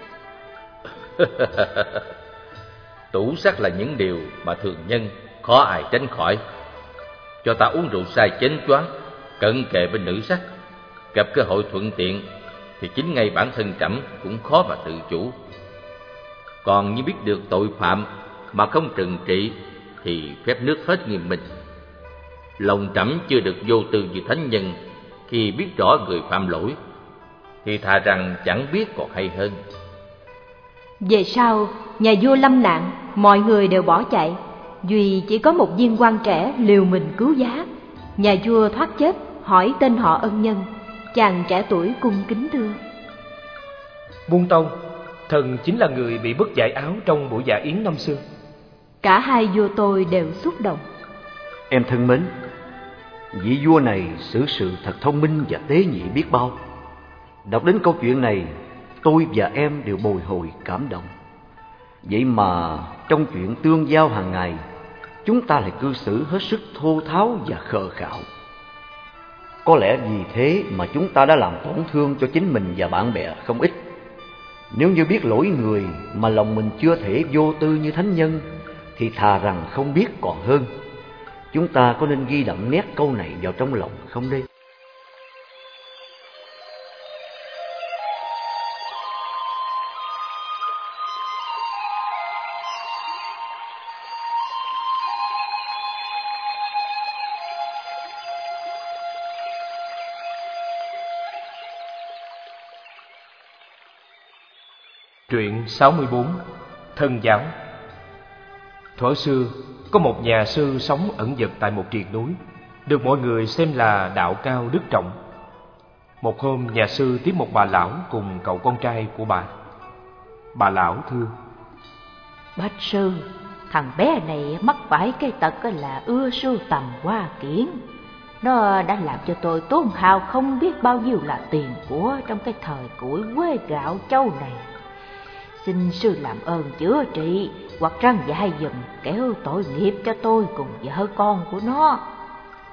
Tủ sắc là những điều mà thường nhân khó ai tránh khỏi. Cho ta uống rượu say chén choáng, cận kề bên nữ sắc, gặp cơ hội thuận tiện thì chính ngay bản thân trẫm cũng khó mà tự chủ. Còn như biết được tội phạm mà không trừng trị thì phép nước hết nghiêm minh. Lòng trẫm chưa được vô tư như thánh nhân khi biết rõ người phạm lỗi, thì thà rằng chẳng biết còn hay hơn. Về sau, nhà vua lâm nạn, mọi người đều bỏ chạy, duy chỉ có một viên quan trẻ liều mình cứu giá. Nhà vua thoát chết, hỏi tên họ ân nhân. Chàng trẻ tuổi cung kính thưa: Muôn tâu, thần chính là người bị bứt giải áo trong buổi dạ yến năm xưa. Cả hai vua tôi đều xúc động. Em thân mến, vị vua này xử sự thật thông minh và tế nhị biết bao. Đọc đến câu chuyện này, tôi và em đều bồi hồi cảm động. Vậy mà trong chuyện tương giao hàng ngày, chúng ta lại cư xử hết sức thô tháo và khờ khạo. Có lẽ vì thế mà chúng ta đã làm tổn thương cho chính mình và bạn bè không ít. Nếu như biết lỗi người mà lòng mình chưa thể vô tư như thánh nhân, thì thà rằng không biết còn hơn. Chúng ta có nên ghi đậm nét câu này vào trong lòng không đây? Truyện sáu mươi bốn. Thân giáo. Thuở xưa, có một nhà sư sống ẩn dật tại một triền núi, được mọi người xem là đạo cao đức trọng. Một hôm, nhà sư tiếp một bà lão cùng cậu con trai của bà. Bà lão thưa: Bạch sư, thằng bé này mắc phải cái tật là ưa sưu tầm hoa kiển. Nó đã làm cho tôi tốn hao không biết bao nhiêu là tiền của trong cái thời củi quê gạo châu này. Xin sư làm ơn chữa trị hoặc răng dạy giùm, kéo tội nghiệp cho tôi cùng vợ con của nó.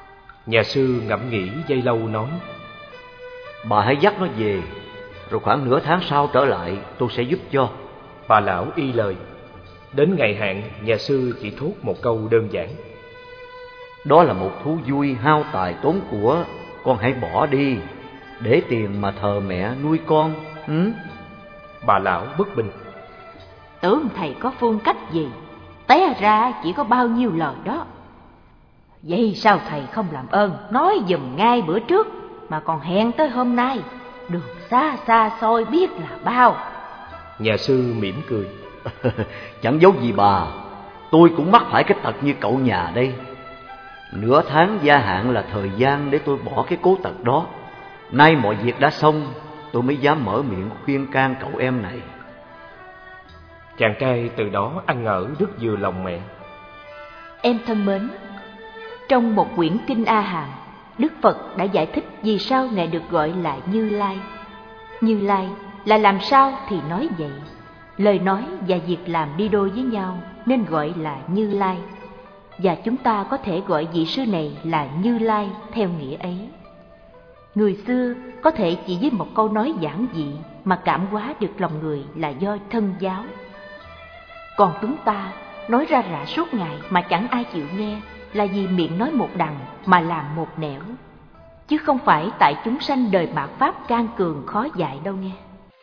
Nhà sư ngẫm nghĩ giây lâu nói: Bà hãy dắt nó về, rồi khoảng nửa tháng sau trở lại tôi sẽ giúp cho. Bà lão y lời. Đến ngày hạn, nhà sư chỉ thốt một câu đơn giản: Đó là một thú vui hao tài tốn của, con hãy bỏ đi, để tiền mà thờ mẹ nuôi con. ừ? Bà lão bất bình: Tưởng thầy có phương cách gì, té ra chỉ có bao nhiêu lời đó. Vậy sao thầy không làm ơn nói giùm ngay bữa trước, mà còn hẹn tới hôm nay? Đường xa xa xôi biết là bao. Nhà sư mỉm cười: Chẳng giấu gì bà, tôi cũng mắc phải cái tật như cậu nhà đây. Nửa tháng gia hạn là thời gian để tôi bỏ cái cố tật đó. Nay mọi việc đã xong, tôi mới dám mở miệng khuyên can cậu em này. Chàng trai từ đó ăn ở rất vừa lòng mẹ. Em thân mến, trong một quyển kinh A Hàm, Đức Phật đã giải thích vì sao Ngài được gọi là Như Lai. Như Lai là làm sao thì nói vậy. Lời nói và việc làm đi đôi với nhau nên gọi là Như Lai. Và chúng ta có thể gọi vị sư này là Như Lai theo nghĩa ấy. Người xưa có thể chỉ với một câu nói giản dị mà cảm hóa được lòng người là do thân giáo. Còn chúng ta nói ra rả suốt ngày mà chẳng ai chịu nghe, là vì miệng nói một đằng mà làm một nẻo, chứ không phải tại chúng sanh đời mạt pháp can cường khó dạy đâu nghe.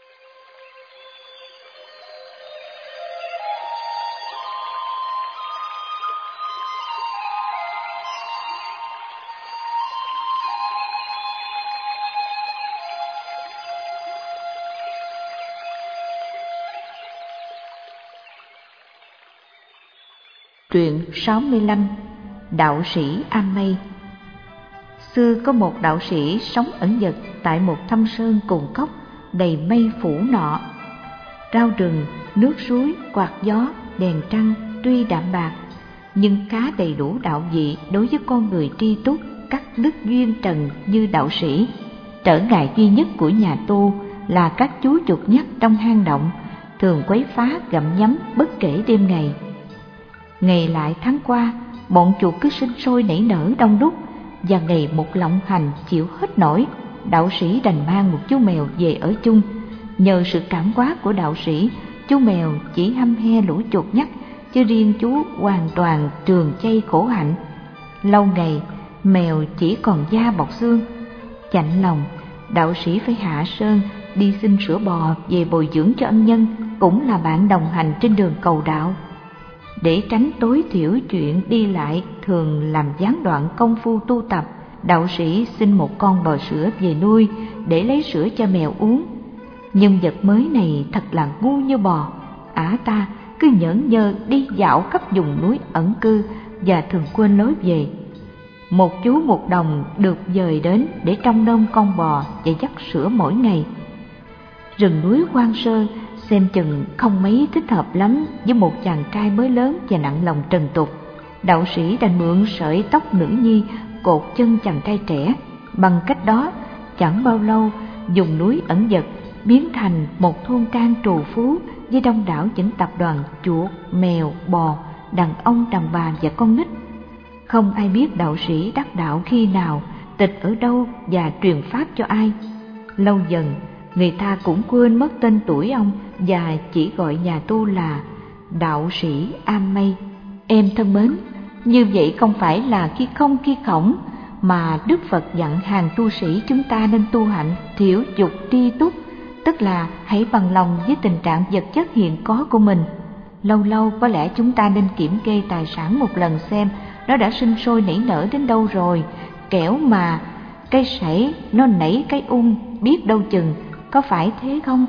Truyện sáu mươi lăm. Đạo sĩ Am Mây. Xưa có một đạo sĩ sống ẩn dật tại một thâm sơn cồn cốc đầy mây phủ nọ. Rau rừng, nước suối, quạt gió, đèn trăng tuy đạm bạc, nhưng khá đầy đủ đạo vị đối với con người tri túc cắt đứt duyên trần như đạo sĩ. Trở ngại duy nhất của nhà tu là các chú chuột nhắt trong hang động thường quấy phá gặm nhấm bất kể đêm ngày. Ngày lại tháng qua, bọn chuột cứ sinh sôi nảy nở đông đúc, và ngày một lộng hành chịu hết nổi, đạo sĩ đành mang một chú mèo về ở chung. Nhờ sự cảm hóa của đạo sĩ, chú mèo chỉ hăm he lũ chuột nhắt, chứ riêng chú hoàn toàn trường chay khổ hạnh. Lâu ngày, mèo chỉ còn da bọc xương. Chạnh lòng, đạo sĩ phải hạ sơn đi xin sữa bò về bồi dưỡng cho ân nhân, cũng là bạn đồng hành trên đường cầu đạo. Để tránh tối thiểu chuyện đi lại thường làm gián đoạn công phu tu tập, đạo sĩ xin một con bò sữa về nuôi để lấy sữa cho mèo uống. Nhân vật mới này thật là ngu như bò, ả ta cứ nhởn nhơ đi dạo khắp vùng núi ẩn cư và thường quên lối về. Một chú một đồng được dời đến để trông nom con bò và dắt sữa mỗi ngày. Rừng núi hoang sơ xem chừng không mấy thích hợp lắm với một chàng trai mới lớn và nặng lòng trần tục. Đạo sĩ đành mượn sợi tóc nữ nhi cột chân chàng trai trẻ. Bằng cách đó, chẳng bao lâu vùng núi ẩn dật biến thành một thôn trang trù phú với đông đảo những tập đoàn chuột, mèo, bò, đàn ông, đàn bà và con nít. Không ai biết đạo sĩ đắc đạo khi nào, tịch ở đâu và truyền pháp cho ai. Lâu dần, người ta cũng quên mất tên tuổi ông và chỉ gọi nhà tu là đạo sĩ Am Mây. Em thân mến, như vậy không phải là khi không khi khổng, mà Đức Phật dặn hàng tu sĩ chúng ta nên tu hạnh thiểu dục tri túc, tức là hãy bằng lòng với tình trạng vật chất hiện có của mình. Lâu lâu có lẽ chúng ta nên kiểm kê tài sản một lần xem nó đã sinh sôi nảy nở đến đâu rồi, kẻo mà cây sảy nó nảy cái ung biết đâu chừng, có phải thế không?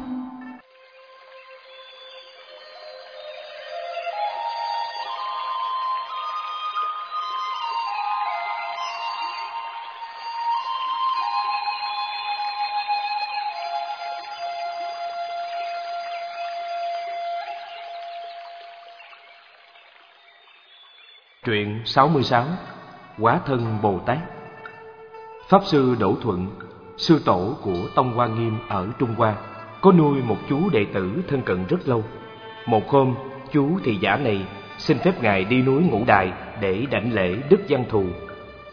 Truyện sáu mươi sáu. Hóa thân Bồ Tát. Pháp sư Đỗ Thuận, sư tổ của Tông Hoa Nghiêm ở Trung Hoa, có nuôi một chú đệ tử thân cận rất lâu. Một hôm, chú thị giả này xin phép ngài đi núi Ngũ Đài để đảnh lễ Đức Văn Thù.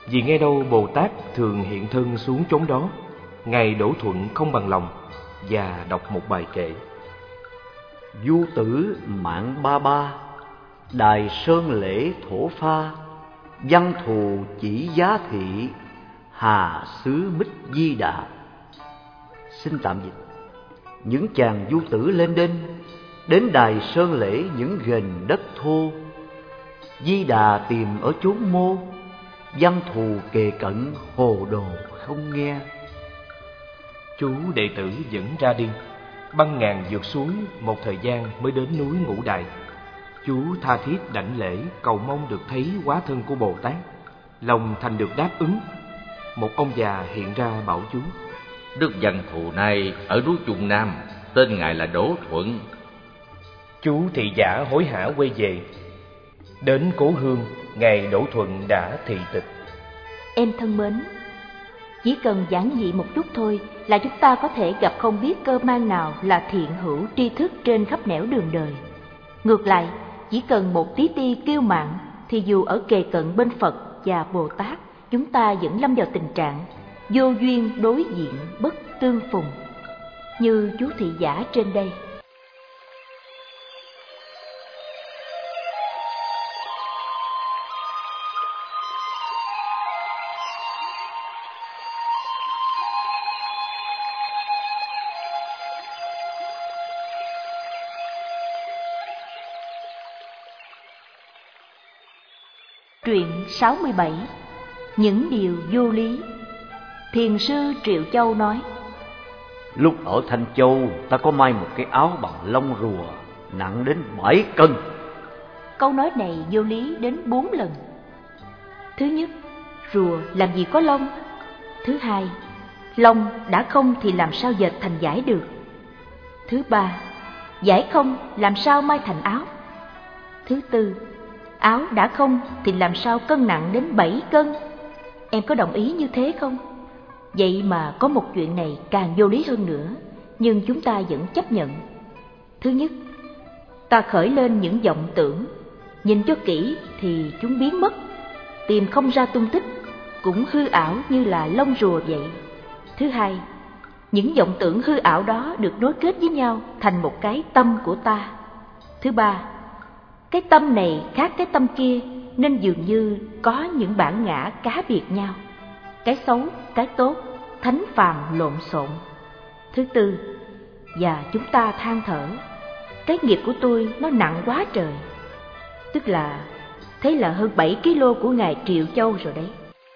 Vì nghe đâu Bồ Tát thường hiện thân xuống chốn đó, Ngài Đỗ Thuận không bằng lòng và đọc một bài kệ. Du tử mạng ba ba, đài sơn lễ thổ pha, văn thù chỉ giá thị, hà xứ bích di đà. Xin tạm dịch. Những chàng du tử lên đên, đến đài sơn lễ những ghềnh đất thô, Di Đà tìm ở chốn mô, văn thù kề cận hồ đồ không nghe. Chú đệ tử dẫn ra đi, băng ngàn vượt suối, một thời gian mới đến núi Ngũ Đài. Chú tha thiết đảnh lễ, cầu mong được thấy hóa thân của Bồ Tát. Lòng thành được đáp ứng. Một ông già hiện ra bảo chú: Đức Văn Thù này ở núi Trung Nam, tên ngài là Đỗ Thuận. Chú thị giả hối hả quay về. Đến cố hương, ngài Đỗ Thuận đã thị tịch. Em thân mến, chỉ cần giản dị một chút thôi là chúng ta có thể gặp không biết cơ man nào là thiện hữu tri thức trên khắp nẻo đường đời. Ngược lại, chỉ cần một tí ti kiêu mạn thì dù ở kề cận bên Phật và Bồ Tát, chúng ta vẫn lâm vào tình trạng vô duyên đối diện bất tương phùng, như chú thị giả trên đây. Truyện sáu mươi bảy. Những điều vô lý. Thiền sư Triệu Châu nói: Lúc ở Thanh Châu, ta có may một cái áo bằng lông rùa nặng đến bảy cân. Câu nói này vô lý đến bốn lần. Thứ nhất, rùa làm gì có lông. Thứ hai, lông đã không thì làm sao dệt thành vải được. Thứ ba, vải không làm sao may thành áo. Thứ tư, áo đã không thì làm sao cân nặng đến bảy cân. Em có đồng ý như thế không? Vậy mà có một chuyện này càng vô lý hơn nữa, nhưng chúng ta vẫn chấp nhận. Thứ nhất, ta khởi lên những vọng tưởng, nhìn cho kỹ thì chúng biến mất, tìm không ra tung tích, cũng hư ảo như là lông rùa vậy. Thứ hai, những vọng tưởng hư ảo đó được nối kết với nhau thành một cái tâm của ta. Thứ ba, cái tâm này khác cái tâm kia, nên dường như có những bản ngã cá biệt nhau, cái xấu, cái tốt, thánh phàm lộn xộn. Thứ tư, và chúng ta than thở, cái nghiệp của tôi nó nặng quá trời. Tức là, thế là hơn bảy ki lô của ngài Triệu Châu rồi đấy.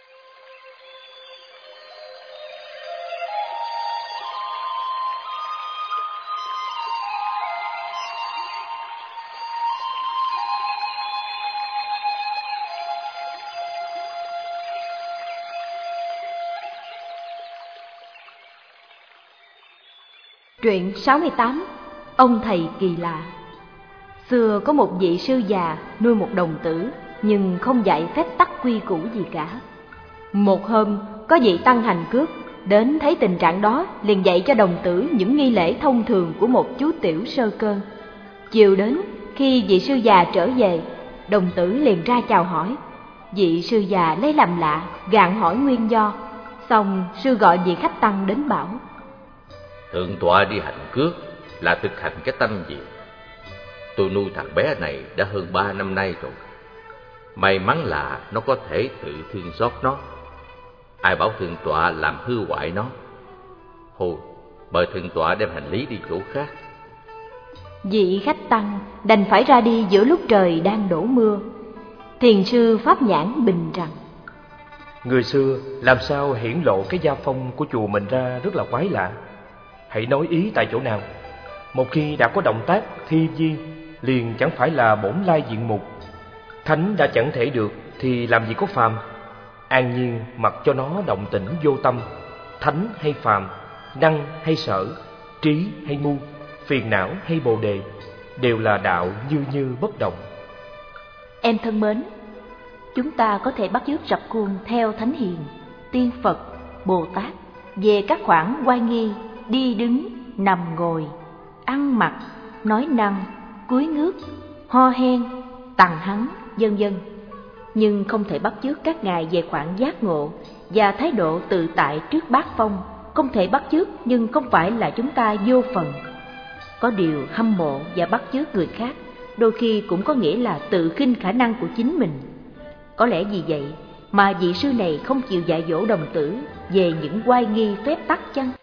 Truyện sáu mươi tám. Ông thầy kỳ lạ. Xưa có một vị sư già nuôi một đồng tử, nhưng không dạy phép tắc quy củ gì cả. Một hôm, có vị tăng hành cước đến thấy tình trạng đó, liền dạy cho đồng tử những nghi lễ thông thường của một chú tiểu sơ cơ. Chiều đến, khi vị sư già trở về, đồng tử liền ra chào hỏi. Vị sư già lấy làm lạ, gạn hỏi nguyên do. Xong sư gọi vị khách tăng đến bảo: Thượng tọa đi hành cước là thực hành cái tâm gì? Tôi nuôi thằng bé này đã hơn ba năm nay rồi. May mắn là nó có thể tự thương xót nó. Ai bảo thượng tọa làm hư hoại nó? Thôi, mời thượng tọa đem hành lý đi chỗ khác. Vị khách tăng đành phải ra đi giữa lúc trời đang đổ mưa. Thiền sư Pháp Nhãn bình rằng: Người xưa làm sao hiển lộ cái gia phong của chùa mình ra rất là quái lạ. Hãy nói ý tại chỗ nào. Một khi đã có động tác thi vi, liền chẳng phải là bổn lai diện mục. Thánh đã chẳng thể được thì làm gì có phàm. An nhiên mặc cho nó động tĩnh vô tâm. Thánh hay phàm, năng hay sở, trí hay ngu, phiền não hay bồ đề, đều là đạo như như bất động. Em thân mến, chúng ta có thể bắt chước rập khuôn theo Thánh Hiền, Tiên Phật, Bồ Tát về các khoản oai nghi, đi đứng, nằm ngồi, ăn mặc, nói năng, cúi ngước, ho hen, tằng hắng, vân vân. nhưng không thể bắt chước các ngài về khoảng giác ngộ và thái độ tự tại trước bát phong. Không thể bắt chước nhưng không phải là chúng ta vô phần. Có điều hâm mộ và bắt chước người khác đôi khi cũng có nghĩa là tự khinh khả năng của chính mình. Có lẽ vì vậy mà vị sư này không chịu dạy dỗ đồng tử về những oai nghi phép tắc chăng?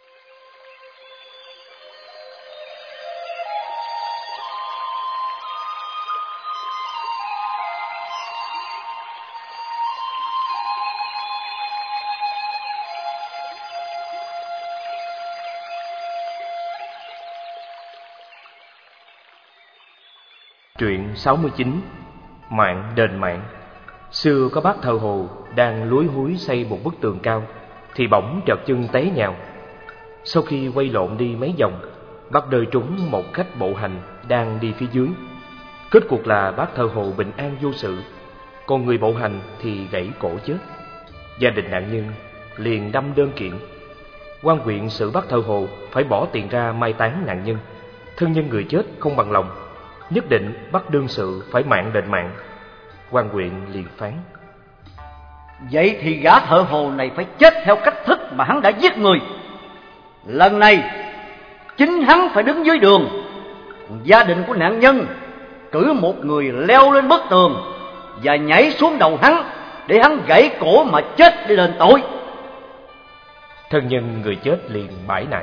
Truyện sáu mươi chín. Mạng đền mạng. Xưa có bác thợ hồ đang lúi húi xây một bức tường cao thì bỗng trật chân té nhào. Sau khi quay lộn đi mấy vòng, bác rơi trúng một khách bộ hành đang đi phía dưới. Kết cuộc là bác thợ hồ bình an vô sự, còn người bộ hành thì gãy cổ chết. Gia đình nạn nhân liền đâm đơn kiện. Quan huyện xử bác thợ hồ phải bỏ tiền ra mai táng nạn nhân. Thân nhân người chết không bằng lòng, nhất định bắt đương sự phải mạng đền mạng. Quan huyện liền phán: vậy thì gã thợ hồ này phải chết theo cách thức mà hắn đã giết người. Lần này chính hắn phải đứng dưới đường, còn gia đình của nạn nhân cử một người leo lên bức tường và nhảy xuống đầu hắn để hắn gãy cổ mà chết để đền tội. Thân nhân người chết liền bãi nại: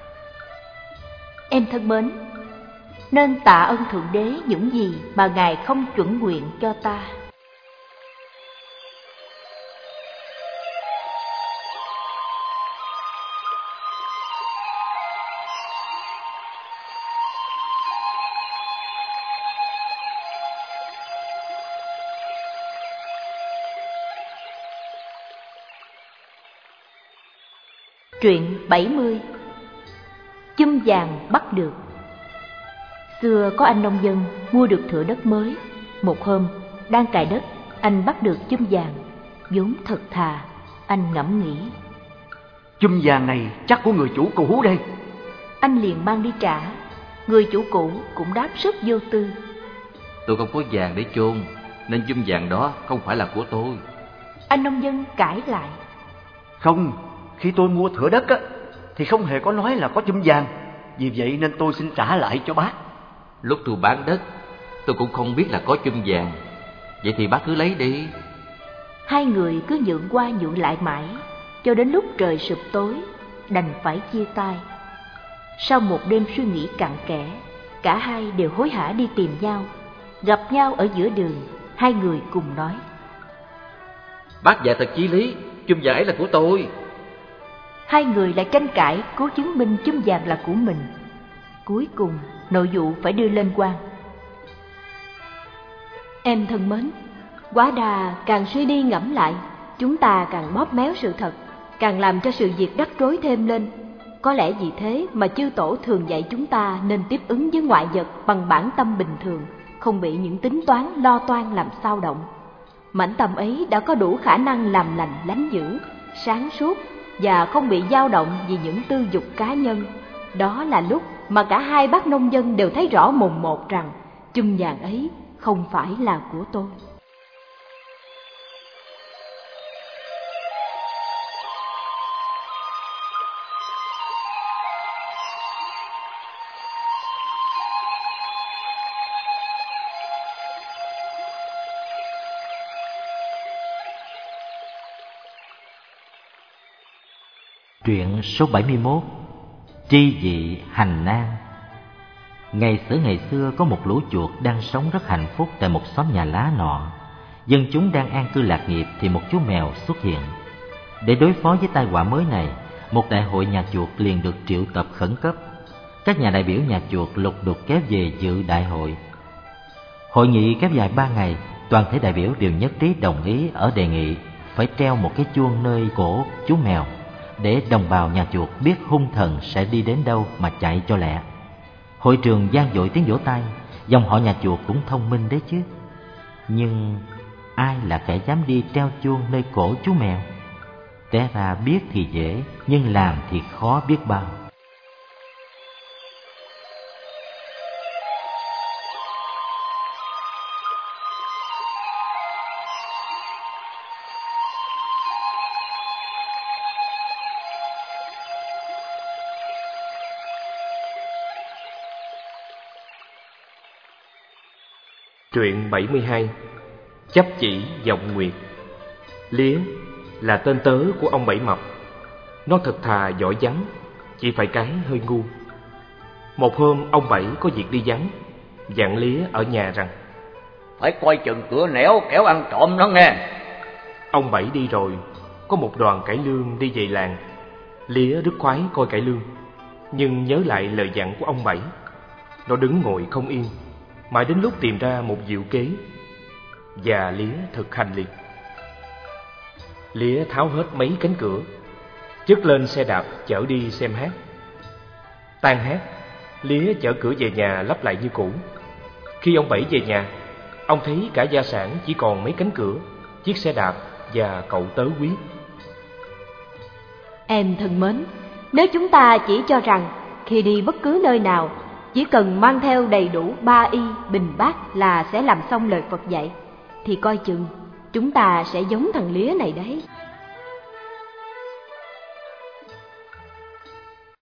Em thân mến, nên tạ ơn Thượng Đế những gì mà Ngài không chuẩn nguyện cho ta. Truyện bảy mươi. Chum vàng bắt được. Xưa có anh nông dân mua được thửa đất mới. Một hôm đang cày đất, anh bắt được chum vàng, vốn thật thà. Anh ngẫm nghĩ: chum vàng này chắc của người chủ cũ đây. Anh liền mang đi trả. Người chủ cũ cũng đáp rất vô tư: Tôi không có vàng để chôn, nên chum vàng đó không phải là của tôi. Anh nông dân cãi lại: Không, khi tôi mua thửa đất á, thì không hề có nói là có chum vàng. Vì vậy nên tôi xin trả lại cho bác. Lúc tôi bán đất, tôi cũng không biết là có chum vàng. Vậy thì bác cứ lấy đi. Hai người cứ nhượng qua nhượng lại mãi, cho đến lúc trời sụp tối, đành phải chia tay. Sau một đêm suy nghĩ cặn kẽ, cả hai đều hối hả đi tìm nhau. Gặp nhau ở giữa đường, hai người cùng nói: Bác dạy thật chí lý, chum vàng ấy là của tôi. Hai người lại tranh cãi cố chứng minh chum vàng là của mình. Cuối cùng nội vụ phải đưa lên quan. Em thân mến, quá đà càng suy đi ngẫm lại, chúng ta càng bóp méo sự thật, càng làm cho sự việc rắc rối thêm lên. Có lẽ vì thế mà chư tổ thường dạy chúng ta nên tiếp ứng với ngoại vật bằng bản tâm bình thường, không bị những tính toán lo toan làm xao động. Mãnh tâm ấy đã có đủ khả năng làm lành lánh dữ, sáng suốt và không bị dao động vì những tư dục cá nhân. Đó là lúc mà cả hai bác nông dân đều thấy rõ mồn một rằng chum vàng ấy không phải là của tôi. Truyện số bảy mươi mốt. Tri vị hành nan. Ngày xưa ngày xưa có một lũ chuột đang sống rất hạnh phúc tại một xóm nhà lá nọ. Dân chúng đang an cư lạc nghiệp thì một chú mèo xuất hiện. Để đối phó với tai họa mới này, một đại hội nhà chuột liền được triệu tập khẩn cấp. Các nhà đại biểu nhà chuột lục đục kéo về dự đại hội. Hội nghị kéo dài ba ngày, toàn thể đại biểu đều nhất trí đồng ý ở đề nghị phải treo một cái chuông nơi cổ chú mèo, để đồng bào nhà chuột biết hung thần sẽ đi đến đâu mà chạy cho lẹ. Hội trường vang dội tiếng vỗ tay, dòng họ nhà chuột cũng thông minh đấy chứ. Nhưng ai là kẻ dám đi treo chuông nơi cổ chú mèo? Té ra biết thì dễ, nhưng làm thì khó biết bao. Truyện bảy mươi hai. Chấp chỉ vọng nguyệt. Lía là tên tớ của ông Bảy Mập. Nó thật thà giỏi vắng, chỉ phải cái hơi ngu. Một hôm ông Bảy có việc đi vắng, dặn Lía ở nhà rằng phải coi chừng cửa nẻo kẻo ăn trộm nó nghe. Ông Bảy đi rồi, có một đoàn cải lương đi về làng. Lía rất khoái coi cải lương, nhưng nhớ lại lời dặn của ông Bảy. Nó đứng ngồi không yên, mãi đến lúc tìm ra một diệu kế, và Lía thực hành liền. Lía tháo hết mấy cánh cửa, chất lên xe đạp chở đi xem hát. Tan hát, Lía chở cửa về nhà lắp lại như cũ. Khi ông Bảy về nhà, ông thấy cả gia sản chỉ còn mấy cánh cửa, chiếc xe đạp và cậu tớ quý. Em thân mến, nếu chúng ta chỉ cho rằng khi đi bất cứ nơi nào chỉ cần mang theo đầy đủ ba y bình bát là sẽ làm xong lời Phật dạy, thì coi chừng chúng ta sẽ giống thằng Lía này đấy.